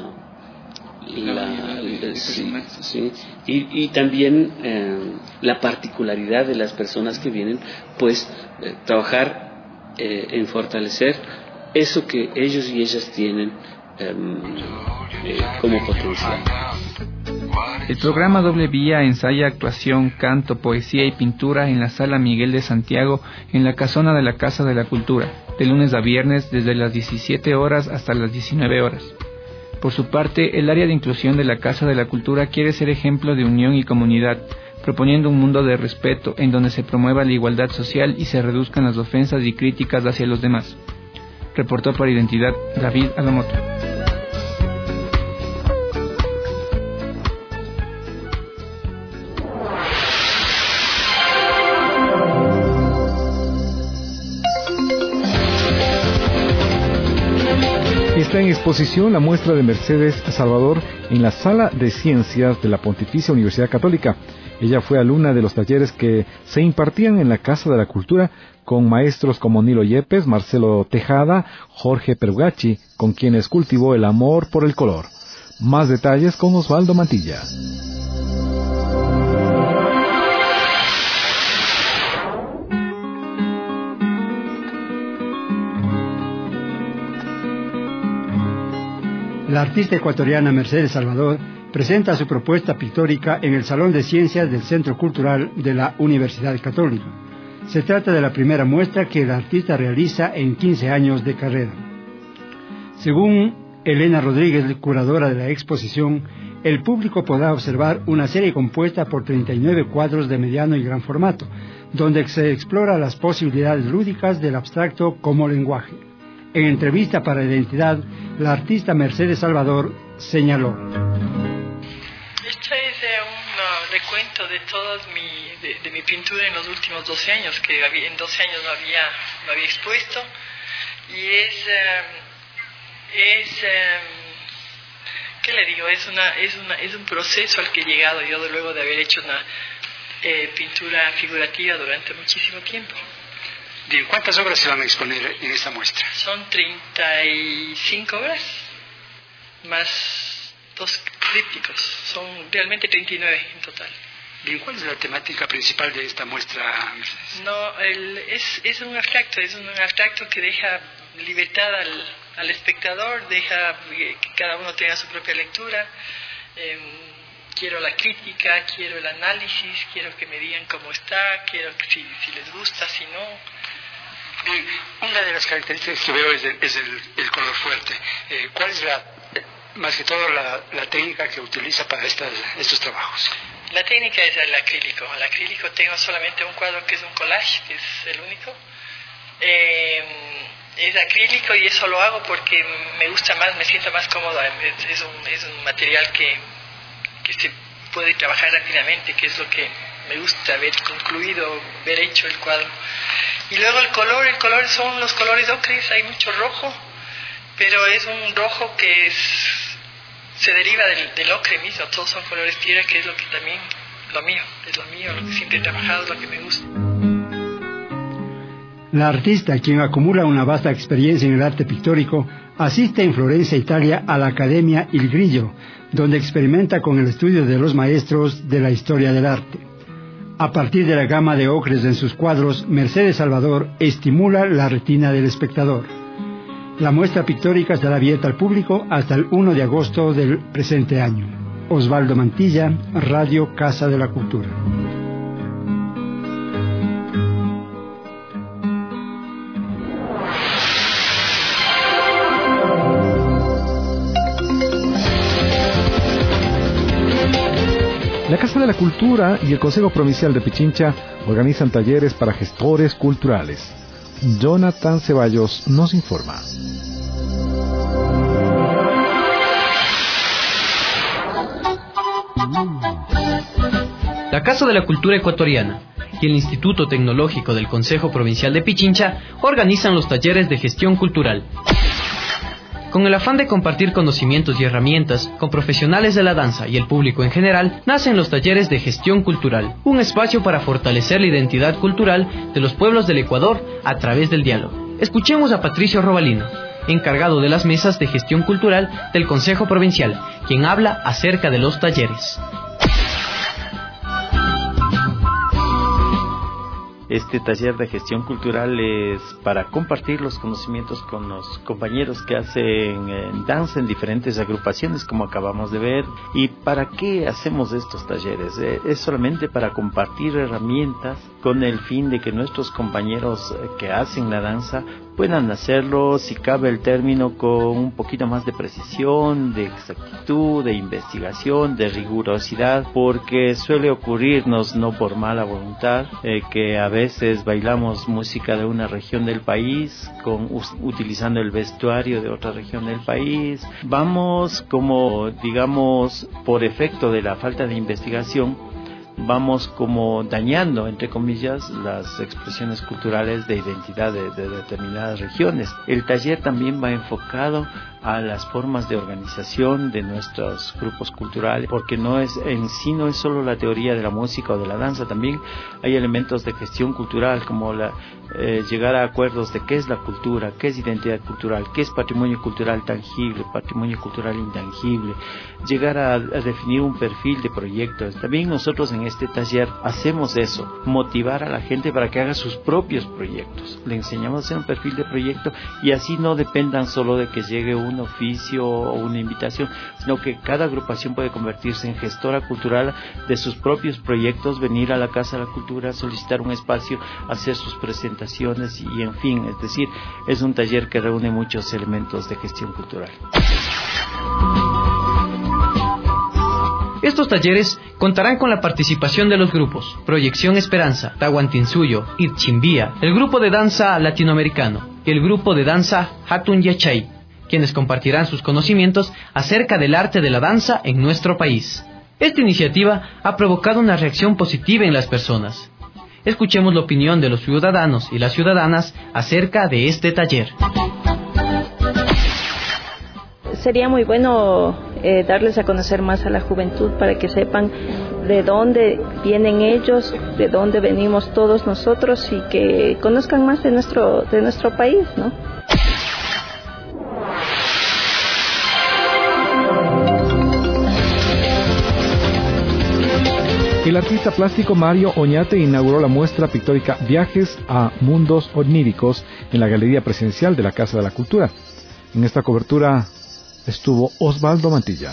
sí, y también la particularidad de las personas que vienen, pues trabajar en fortalecer eso que ellos y ellas tienen como potencial. El programa Doble Vía ensaya actuación, canto, poesía y pintura en la Sala Miguel de Santiago, en la casona de la Casa de la Cultura, de lunes a viernes desde las 17 horas hasta las 19 horas. Por su parte, el área de inclusión de la Casa de la Cultura quiere ser ejemplo de unión y comunidad, proponiendo un mundo de respeto en donde se promueva la igualdad social y se reduzcan las ofensas y críticas hacia los demás. Reportó para Identidad David Alamoto. Está en exposición la muestra de Mercedes Salvador en la Sala de Ciencias de la Pontificia Universidad Católica. Ella fue alumna de los talleres que se impartían en la Casa de la Cultura con maestros como Nilo Yepes, Marcelo Tejada, Jorge Perugachi, con quienes cultivó el amor por el color. Más detalles con Osvaldo Mantilla. La artista ecuatoriana Mercedes Salvador presenta su propuesta pictórica en el Salón de Ciencias del Centro Cultural de la Universidad Católica. Se trata de la primera muestra que la artista realiza en 15 años de carrera. Según Elena Rodríguez, curadora de la exposición, el público podrá observar una serie compuesta por 39 cuadros de mediano y gran formato, donde se explora las posibilidades lúdicas del abstracto como lenguaje. En entrevista para Identidad, la artista Mercedes Salvador señaló: Este es un recuento de toda mi pintura en los últimos 12 años, que en 12 años no había expuesto, y ¿qué le digo? Es un proceso al que he llegado yo luego de haber hecho una pintura figurativa durante muchísimo tiempo. ¿Cuántas obras se van a exponer en esta muestra? Son 35 obras, más 2 trípticos. Son realmente 39 en total. Bien, ¿cuál es la temática principal de esta muestra, Mercedes? No, es un abstracto que deja libertad al espectador, deja que cada uno tenga su propia lectura. Quiero la crítica, quiero el análisis, quiero que me digan cómo está, quiero que si les gusta, si no. Bien, una de las características que veo es el color fuerte. ¿Cuál es más que todo la técnica que utiliza para estos trabajos? La técnica es el acrílico. El acrílico tengo solamente un cuadro que es un collage, que es el único. Es acrílico y eso lo hago porque me gusta más, me siento más cómodo. Es un material que se puede trabajar rápidamente, que es lo que me gusta, haber concluido, haber hecho el cuadro. Y luego el color son los colores ocres, hay mucho rojo, pero es un rojo que se deriva del ocre mismo, todos son colores tierra, que es lo que también, lo mío, lo que siempre he trabajado, lo que me gusta. La artista, quien acumula una vasta experiencia en el arte pictórico, asiste en Florencia, Italia, a la Academia Il Grillo, donde experimenta con el estudio de los maestros de la historia del arte. A partir de la gama de ocres en sus cuadros, Mercedes Salvador estimula la retina del espectador. La muestra pictórica estará abierta al público hasta el 1 de agosto del presente año. Osvaldo Mantilla, Radio Casa de la Cultura. La Casa de la Cultura y el Consejo Provincial de Pichincha organizan talleres para gestores culturales. Jonathan Ceballos nos informa. La Casa de la Cultura Ecuatoriana y el Instituto Tecnológico del Consejo Provincial de Pichincha organizan los talleres de gestión cultural. Con el afán de compartir conocimientos y herramientas con profesionales de la danza y el público en general, nacen los talleres de gestión cultural, un espacio para fortalecer la identidad cultural de los pueblos del Ecuador a través del diálogo. Escuchemos a Patricio Robalino, encargado de las mesas de gestión cultural del Consejo Provincial, quien habla acerca de los talleres. Este taller de gestión cultural es para compartir los conocimientos con los compañeros que hacen danza en diferentes agrupaciones, como acabamos de ver. ¿Y para qué hacemos estos talleres? Es solamente para compartir herramientas con el fin de que nuestros compañeros que hacen la danza puedan hacerlo, si cabe el término, con un poquito más de precisión, de exactitud, de investigación, de rigurosidad, porque suele ocurrirnos, no por mala voluntad, que a veces bailamos música de una región del país, utilizando el vestuario de otra región del país. Vamos como, digamos, por efecto de la falta de investigación, vamos como dañando, entre comillas, las expresiones culturales de identidad de determinadas regiones. El taller también va enfocado a las formas de organización de nuestros grupos culturales, porque no es solo la teoría de la música o de la danza, también hay elementos de gestión cultural, como llegar a acuerdos de qué es la cultura, qué es identidad cultural, qué es patrimonio cultural tangible, patrimonio cultural intangible, llegar a definir un perfil de proyectos. También nosotros en este taller hacemos eso, motivar a la gente para que haga sus propios proyectos. Le enseñamos a hacer un perfil de proyecto y así no dependan solo de que llegue un oficio o una invitación, sino que cada agrupación puede convertirse en gestora cultural de sus propios proyectos, venir a la Casa de la Cultura, solicitar un espacio, hacer sus presentaciones y en fin, es decir, es un taller que reúne muchos elementos de gestión cultural. Estos talleres contarán con la participación de los grupos Proyección Esperanza, Tahuantinsuyo, Itchimbía, el grupo de danza latinoamericano y el grupo de danza Hatun Yachay, quienes compartirán sus conocimientos acerca del arte de la danza en nuestro país. Esta iniciativa ha provocado una reacción positiva en las personas. Escuchemos la opinión de los ciudadanos y las ciudadanas acerca de este taller. Sería muy bueno darles a conocer más a la juventud para que sepan de dónde vienen ellos, de dónde venimos todos nosotros y que conozcan más de nuestro país, ¿no? El artista plástico Mario Oñate inauguró la muestra pictórica Viajes a Mundos Oníricos en la Galería Presidencial de la Casa de la Cultura. En esta cobertura estuvo Osvaldo Mantilla.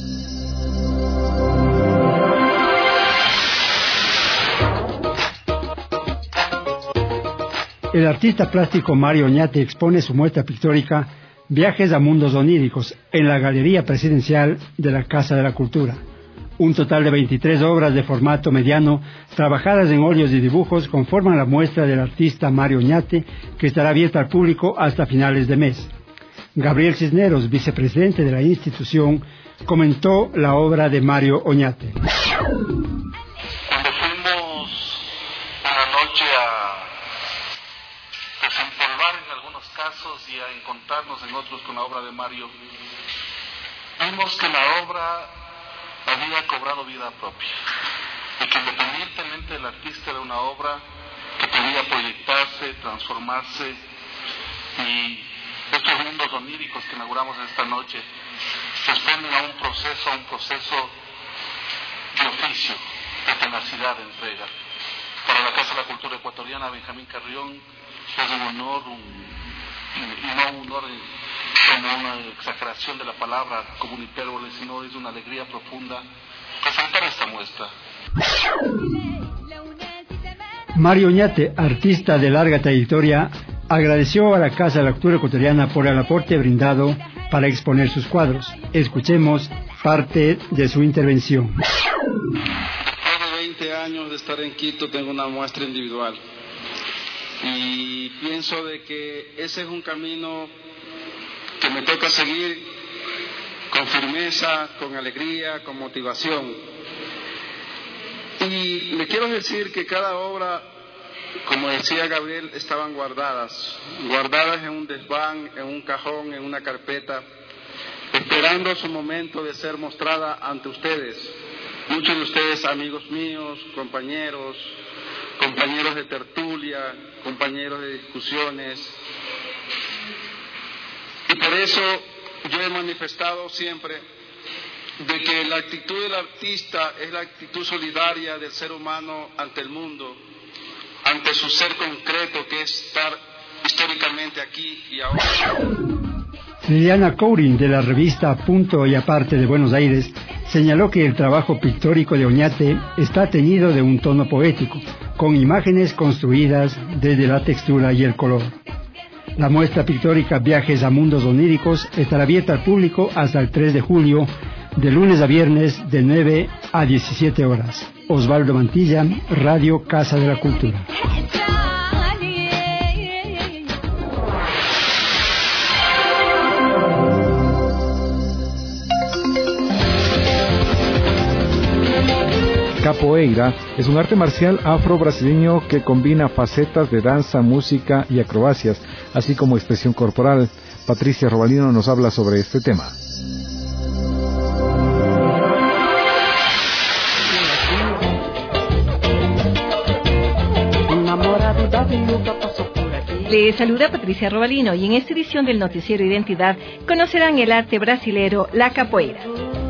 El artista plástico Mario Oñate expone su muestra pictórica Viajes a Mundos Oníricos en la Galería Presidencial de la Casa de la Cultura. Un total de 23 obras de formato mediano, trabajadas en óleos y dibujos, conforman la muestra del artista Mario Oñate, que estará abierta al público hasta finales de mes. Gabriel Cisneros, vicepresidente de la institución, comentó la obra de Mario Oñate. Cuando fuimos una noche a desempolvar en algunos casos y a encontrarnos en otros con la obra de Mario, vimos que la obra había cobrado vida propia y que independientemente del artista era una obra que podía proyectarse, transformarse, y estos mundos oníricos que inauguramos esta noche responden a un proceso de oficio, de tenacidad, de entrega. Para la Casa de la Cultura Ecuatoriana, Benjamín Carrión, es un honor, y no un honor como una exageración de la palabra, como un hipérbole, sino es una alegría profunda presentar esta muestra. Mario Oñate, artista de larga trayectoria, agradeció a la Casa de la Cultura Ecuatoriana por el aporte brindado para exponer sus cuadros. Escuchemos parte de su intervención. Después de 20 años de estar en Quito, tengo una muestra individual y pienso de que ese es un camino que me toca seguir con firmeza, con alegría, con motivación. Y le quiero decir que cada obra como decía Gabriel, estaban guardadas en un desván, en un cajón, en una carpeta, esperando su momento de ser mostrada ante ustedes. Muchos de ustedes, amigos míos, compañeros de tertulia, compañeros de discusiones. Y por eso yo he manifestado siempre de que la actitud del artista es la actitud solidaria del ser humano ante el mundo, ante su ser concreto, que es estar históricamente aquí y ahora. Liliana Courin, de la revista Punto y Aparte de Buenos Aires, señaló que el trabajo pictórico de Oñate está teñido de un tono poético, con imágenes construidas desde la textura y el color. La muestra pictórica Viajes a Mundos Oníricos estará abierta al público hasta el 3 de julio, de lunes a viernes, de 9 a 17 horas. Osvaldo Mantilla, Radio Casa de la Cultura. Capoeira es un arte marcial afro-brasileño que combina facetas de danza, música y acrobacias, así como expresión corporal. Patricia Robalino nos habla sobre este tema. Les saluda Patricia Robalino y en esta edición del Noticiero Identidad conocerán el arte brasilero, la capoeira.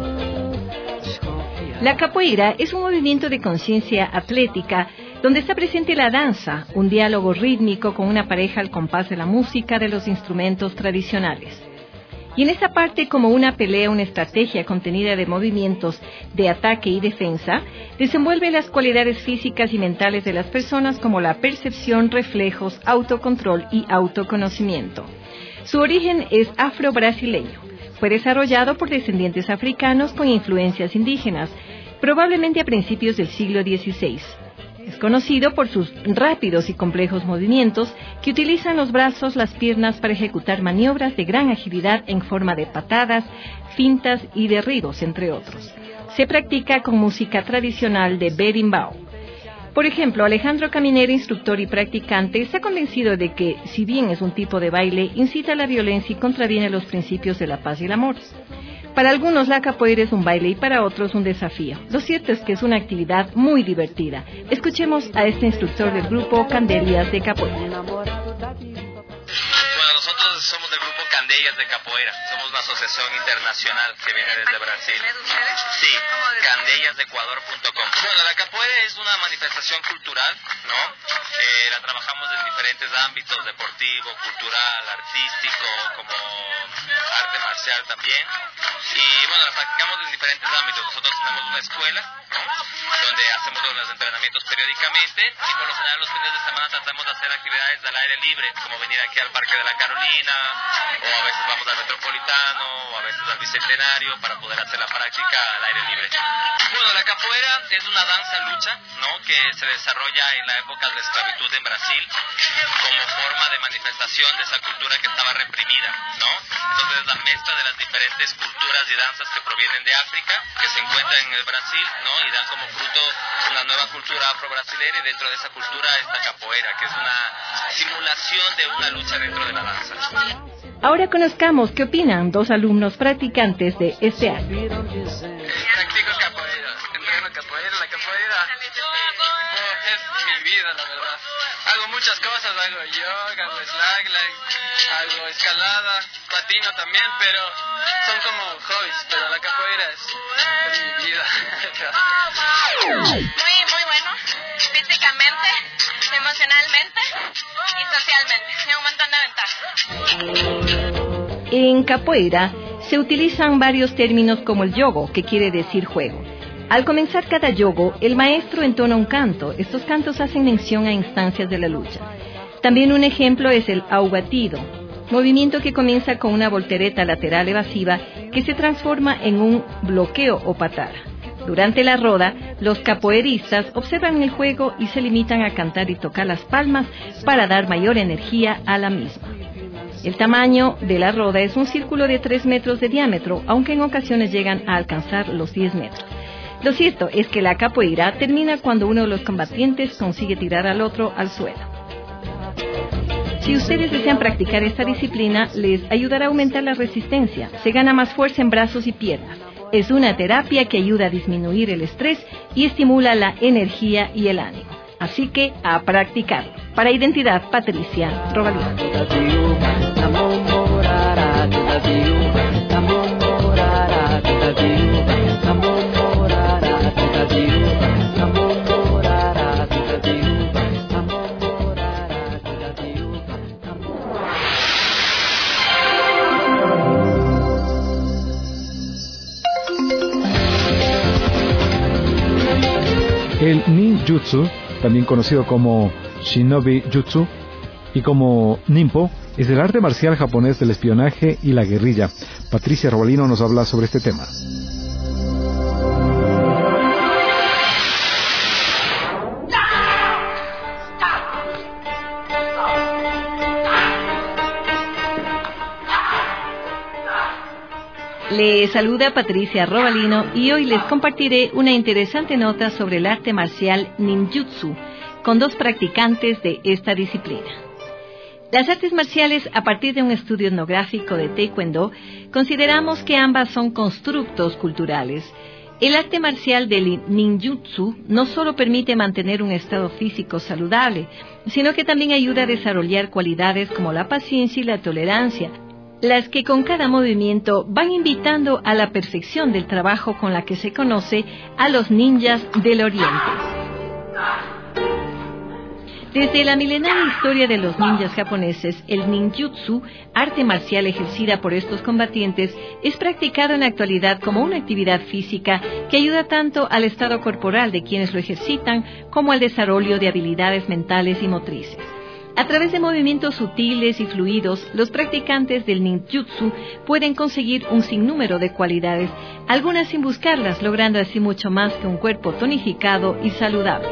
La capoeira es un movimiento de conciencia atlética donde está presente la danza, un diálogo rítmico con una pareja al compás de la música de los instrumentos tradicionales. Y en esta parte, como una pelea, una estrategia contenida de movimientos de ataque y defensa, desenvuelve las cualidades físicas y mentales de las personas como la percepción, reflejos, autocontrol y autoconocimiento. Su origen es afro-brasileño. Fue desarrollado por descendientes africanos con influencias indígenas, probablemente a principios del siglo XVI. Es conocido por sus rápidos y complejos movimientos que utilizan los brazos, las piernas para ejecutar maniobras de gran agilidad en forma de patadas, fintas y derribos, entre otros. Se practica con música tradicional de berimbau. Por ejemplo, Alejandro Caminero, instructor y practicante, está convencido de que, si bien es un tipo de baile, incita a la violencia y contraviene los principios de la paz y el amor. Para algunos la capoeira es un baile y para otros un desafío. Lo cierto es que es una actividad muy divertida. Escuchemos a este instructor del grupo Candelias de Capoeira. Nosotros somos del grupo Candelias de Capoeira. Somos una asociación internacional que viene desde Brasil. Sí, candellasdeecuador.com. Bueno, la capoeira es una manifestación cultural, ¿no? La trabajamos en diferentes ámbitos, deportivo, cultural, artístico, como arte marcial también. Y bueno, la practicamos en diferentes ámbitos. Nosotros tenemos una escuela, ¿no? Donde hacemos los entrenamientos periódicamente y por lo general los fines de semana tratamos de hacer actividades al aire libre, como venir aquí al Parque de la Carolina, o a veces vamos al Metropolitano, o a veces al Bicentenario para poder hacer la práctica al aire libre. Bueno, la capoeira es una danza lucha, ¿no? Que se desarrolla en la época de la esclavitud en Brasil como forma de manifestación de esa cultura que estaba reprimida, ¿no? Entonces es la mezcla de las diferentes culturas y danzas que provienen de África, que se encuentran en el Brasil, ¿no? Y dan como fruto una nueva cultura afro-brasileña, y dentro de esa cultura está capoeira, que es una simulación de una lucha dentro de la danza. Ahora conozcamos qué opinan dos alumnos practicantes de este arte. Practico capoeira, entreno capoeira. La capoeira es mi vida, la verdad. Hago muchas cosas, hago yoga, hago slackline, hago escalada, patino también, pero son como hobbies, pero la capoeira es mi vida. Muy bueno, físicamente, emocionalmente y socialmente. Tiene un montón de ventajas. En capoeira se utilizan varios términos como el yogo, que quiere decir juego. Al comenzar cada yogo, el maestro entona un canto. Estos cantos hacen mención a instancias de la lucha. También un ejemplo es el au batido, movimiento que comienza con una voltereta lateral evasiva que se transforma en un bloqueo o patada. Durante la roda, los capoeiristas observan el juego y se limitan a cantar y tocar las palmas para dar mayor energía a la misma. El tamaño de la roda es un círculo de 3 metros de diámetro, aunque en ocasiones llegan a alcanzar los 10 metros. Lo cierto es que la capoeira termina cuando uno de los combatientes consigue tirar al otro al suelo. Si ustedes desean practicar esta disciplina, les ayudará a aumentar la resistencia. Se gana más fuerza en brazos y piernas. Es una terapia que ayuda a disminuir el estrés y estimula la energía y el ánimo. Así que a practicarlo. Para Identidad, Patricia Robalino. El ninjutsu, también conocido como shinobi jutsu y como ninpo, es el arte marcial japonés del espionaje y la guerrilla. Patricia Robalino nos habla sobre este tema. Les saluda Patricia Robalino y hoy les compartiré una interesante nota sobre el arte marcial ninjutsu con dos practicantes de esta disciplina. Las artes marciales, a partir de un estudio etnográfico de Taekwondo, consideramos que ambas son constructos culturales. El arte marcial del ninjutsu no solo permite mantener un estado físico saludable, sino que también ayuda a desarrollar cualidades como la paciencia y la tolerancia, las que con cada movimiento van invitando a la perfección del trabajo con la que se conoce a los ninjas del Oriente. Desde la milenaria historia de los ninjas japoneses, el ninjutsu, arte marcial ejercida por estos combatientes, es practicado en la actualidad como una actividad física que ayuda tanto al estado corporal de quienes lo ejercitan como al desarrollo de habilidades mentales y motrices. A través de movimientos sutiles y fluidos, los practicantes del ninjutsu pueden conseguir un sinnúmero de cualidades, algunas sin buscarlas, logrando así mucho más que un cuerpo tonificado y saludable.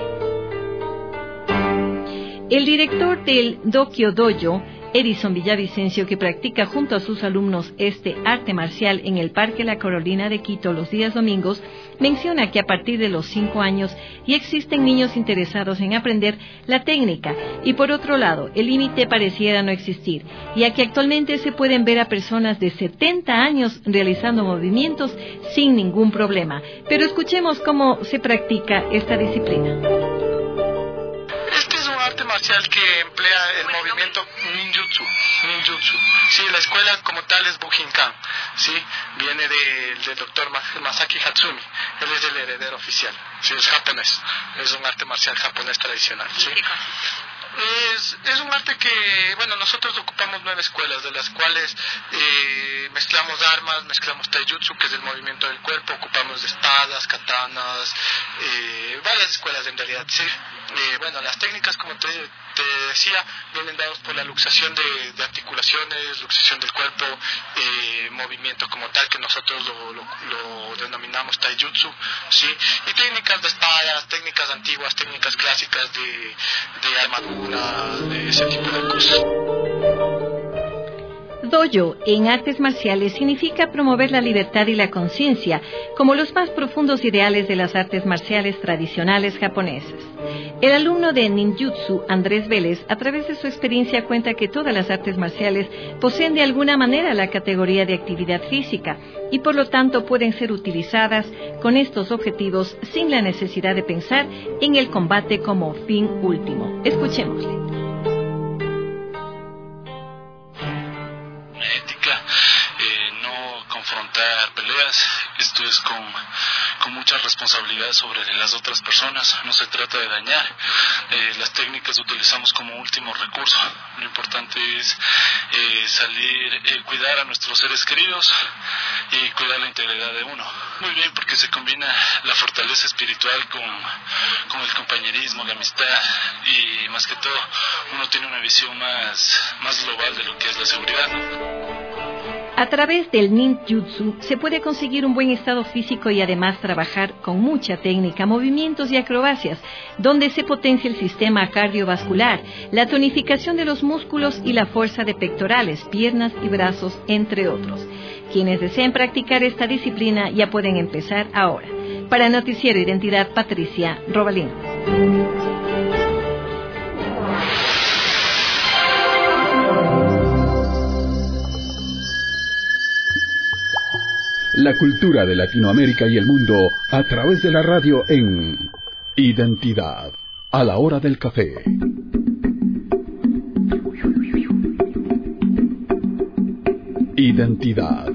El director del Dokyo Dojo, Edison Villavicencio, que practica junto a sus alumnos este arte marcial en el Parque La Carolina de Quito los días domingos, menciona que a partir de los 5 años ya existen niños interesados en aprender la técnica y por otro lado, el límite pareciera no existir, ya que actualmente se pueden ver a personas de 70 años realizando movimientos sin ningún problema. Pero escuchemos cómo se practica esta disciplina. Este es un arte marcial que emplea el movimiento ninjutsu. Sí, la escuela como tal es Bujinkan. Sí, viene del doctor Masaki Hatsumi. Él es el heredero oficial. Sí, es japonés. Es un arte marcial japonés tradicional. ¿Sí? Es un arte que, bueno, nosotros ocupamos 9 escuelas, de las cuales mezclamos armas, mezclamos taijutsu, que es el movimiento del cuerpo, ocupamos espadas, katanas, varias escuelas en realidad, sí. Bueno, las técnicas, como te decía, vienen dados por la luxación de articulaciones, luxación del cuerpo, movimiento como tal, que nosotros lo denominamos taijutsu, ¿sí? Y técnicas de espadas, técnicas antiguas, técnicas clásicas de armadura, de ese tipo de cosas. Dojo en artes marciales significa promover la libertad y la conciencia como los más profundos ideales de las artes marciales tradicionales japonesas. El alumno de ninjutsu, Andrés Vélez, a través de su experiencia cuenta que todas las artes marciales poseen de alguna manera la categoría de actividad física y por lo tanto pueden ser utilizadas con estos objetivos sin la necesidad de pensar en el combate como fin último. Escuchémosle. Confrontar peleas, esto es con mucha responsabilidad sobre las otras personas, no se trata de dañar, las técnicas utilizamos como último recurso, lo importante es cuidar a nuestros seres queridos y cuidar la integridad de uno. Muy bien, porque se combina la fortaleza espiritual con el compañerismo, la amistad y más que todo uno tiene una visión más global de lo que es la seguridad. A través del ninjutsu se puede conseguir un buen estado físico y además trabajar con mucha técnica, movimientos y acrobacias, donde se potencia el sistema cardiovascular, la tonificación de los músculos y la fuerza de pectorales, piernas y brazos, entre otros. Quienes deseen practicar esta disciplina ya pueden empezar ahora. Para Noticiero Identidad, Patricia Robalín. La cultura de Latinoamérica y el mundo a través de la radio en Identidad, a la hora del café. Identidad.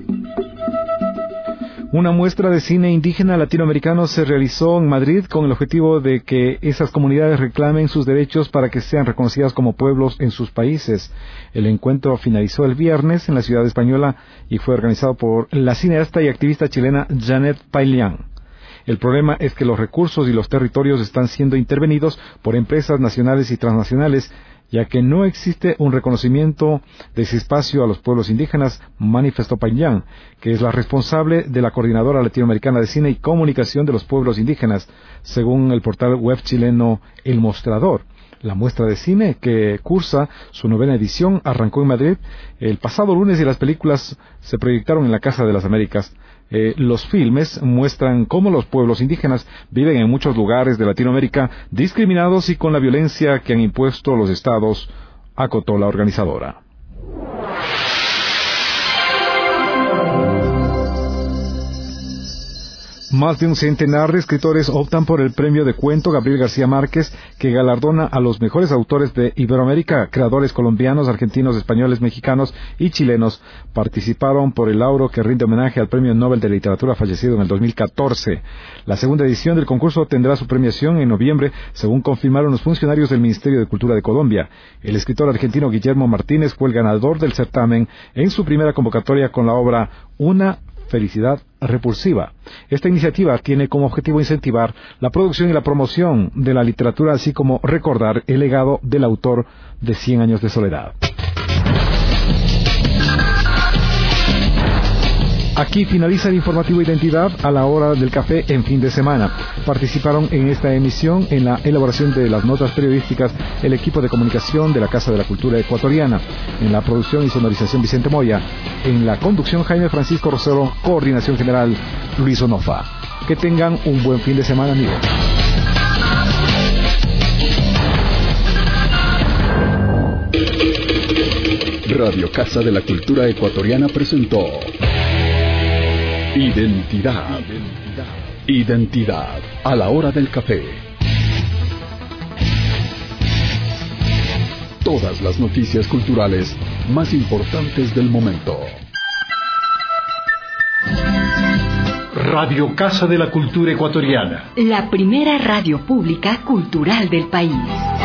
Una muestra de cine indígena latinoamericano se realizó en Madrid con el objetivo de que esas comunidades reclamen sus derechos para que sean reconocidas como pueblos en sus países. El encuentro finalizó el viernes en la ciudad española y fue organizado por la cineasta y activista chilena Janet Pailián. El problema es que los recursos y los territorios están siendo intervenidos por empresas nacionales y transnacionales, ya que no existe un reconocimiento de ese espacio a los pueblos indígenas, manifestó Pailián, que es la responsable de la Coordinadora Latinoamericana de Cine y Comunicación de los Pueblos Indígenas, según el portal web chileno El Mostrador. La muestra de cine, que cursa su 9ª edición, arrancó en Madrid el pasado lunes y las películas se proyectaron en la Casa de las Américas. Los filmes muestran cómo los pueblos indígenas viven en muchos lugares de Latinoamérica discriminados y con la violencia que han impuesto los estados, acotó la organizadora. Más de un centenar de escritores optan por el premio de cuento Gabriel García Márquez, que galardona a los mejores autores de Iberoamérica. Creadores colombianos, argentinos, españoles, mexicanos y chilenos participaron por el lauro que rinde homenaje al Premio Nobel de Literatura fallecido en el 2014. La segunda edición del concurso tendrá su premiación en noviembre, según confirmaron los funcionarios del Ministerio de Cultura de Colombia. El escritor argentino Guillermo Martínez fue el ganador del certamen en su primera convocatoria con la obra Una felicidad repulsiva. Esta iniciativa tiene como objetivo incentivar la producción y la promoción de la literatura, así como recordar el legado del autor de 100 años de soledad. Aquí finaliza el informativo Identidad a la hora del café en fin de semana. Participaron en esta emisión en la elaboración de las notas periodísticas el equipo de comunicación de la Casa de la Cultura Ecuatoriana, en la producción y sonorización Vicente Moya, en la conducción Jaime Francisco Rosero, coordinación general Luis Onofa. Que tengan un buen fin de semana, amigos. Radio Casa de la Cultura Ecuatoriana presentó Identidad. Identidad a la hora del café. Todas las noticias culturales más importantes del momento. Radio Casa de la Cultura Ecuatoriana. La primera radio pública cultural del país.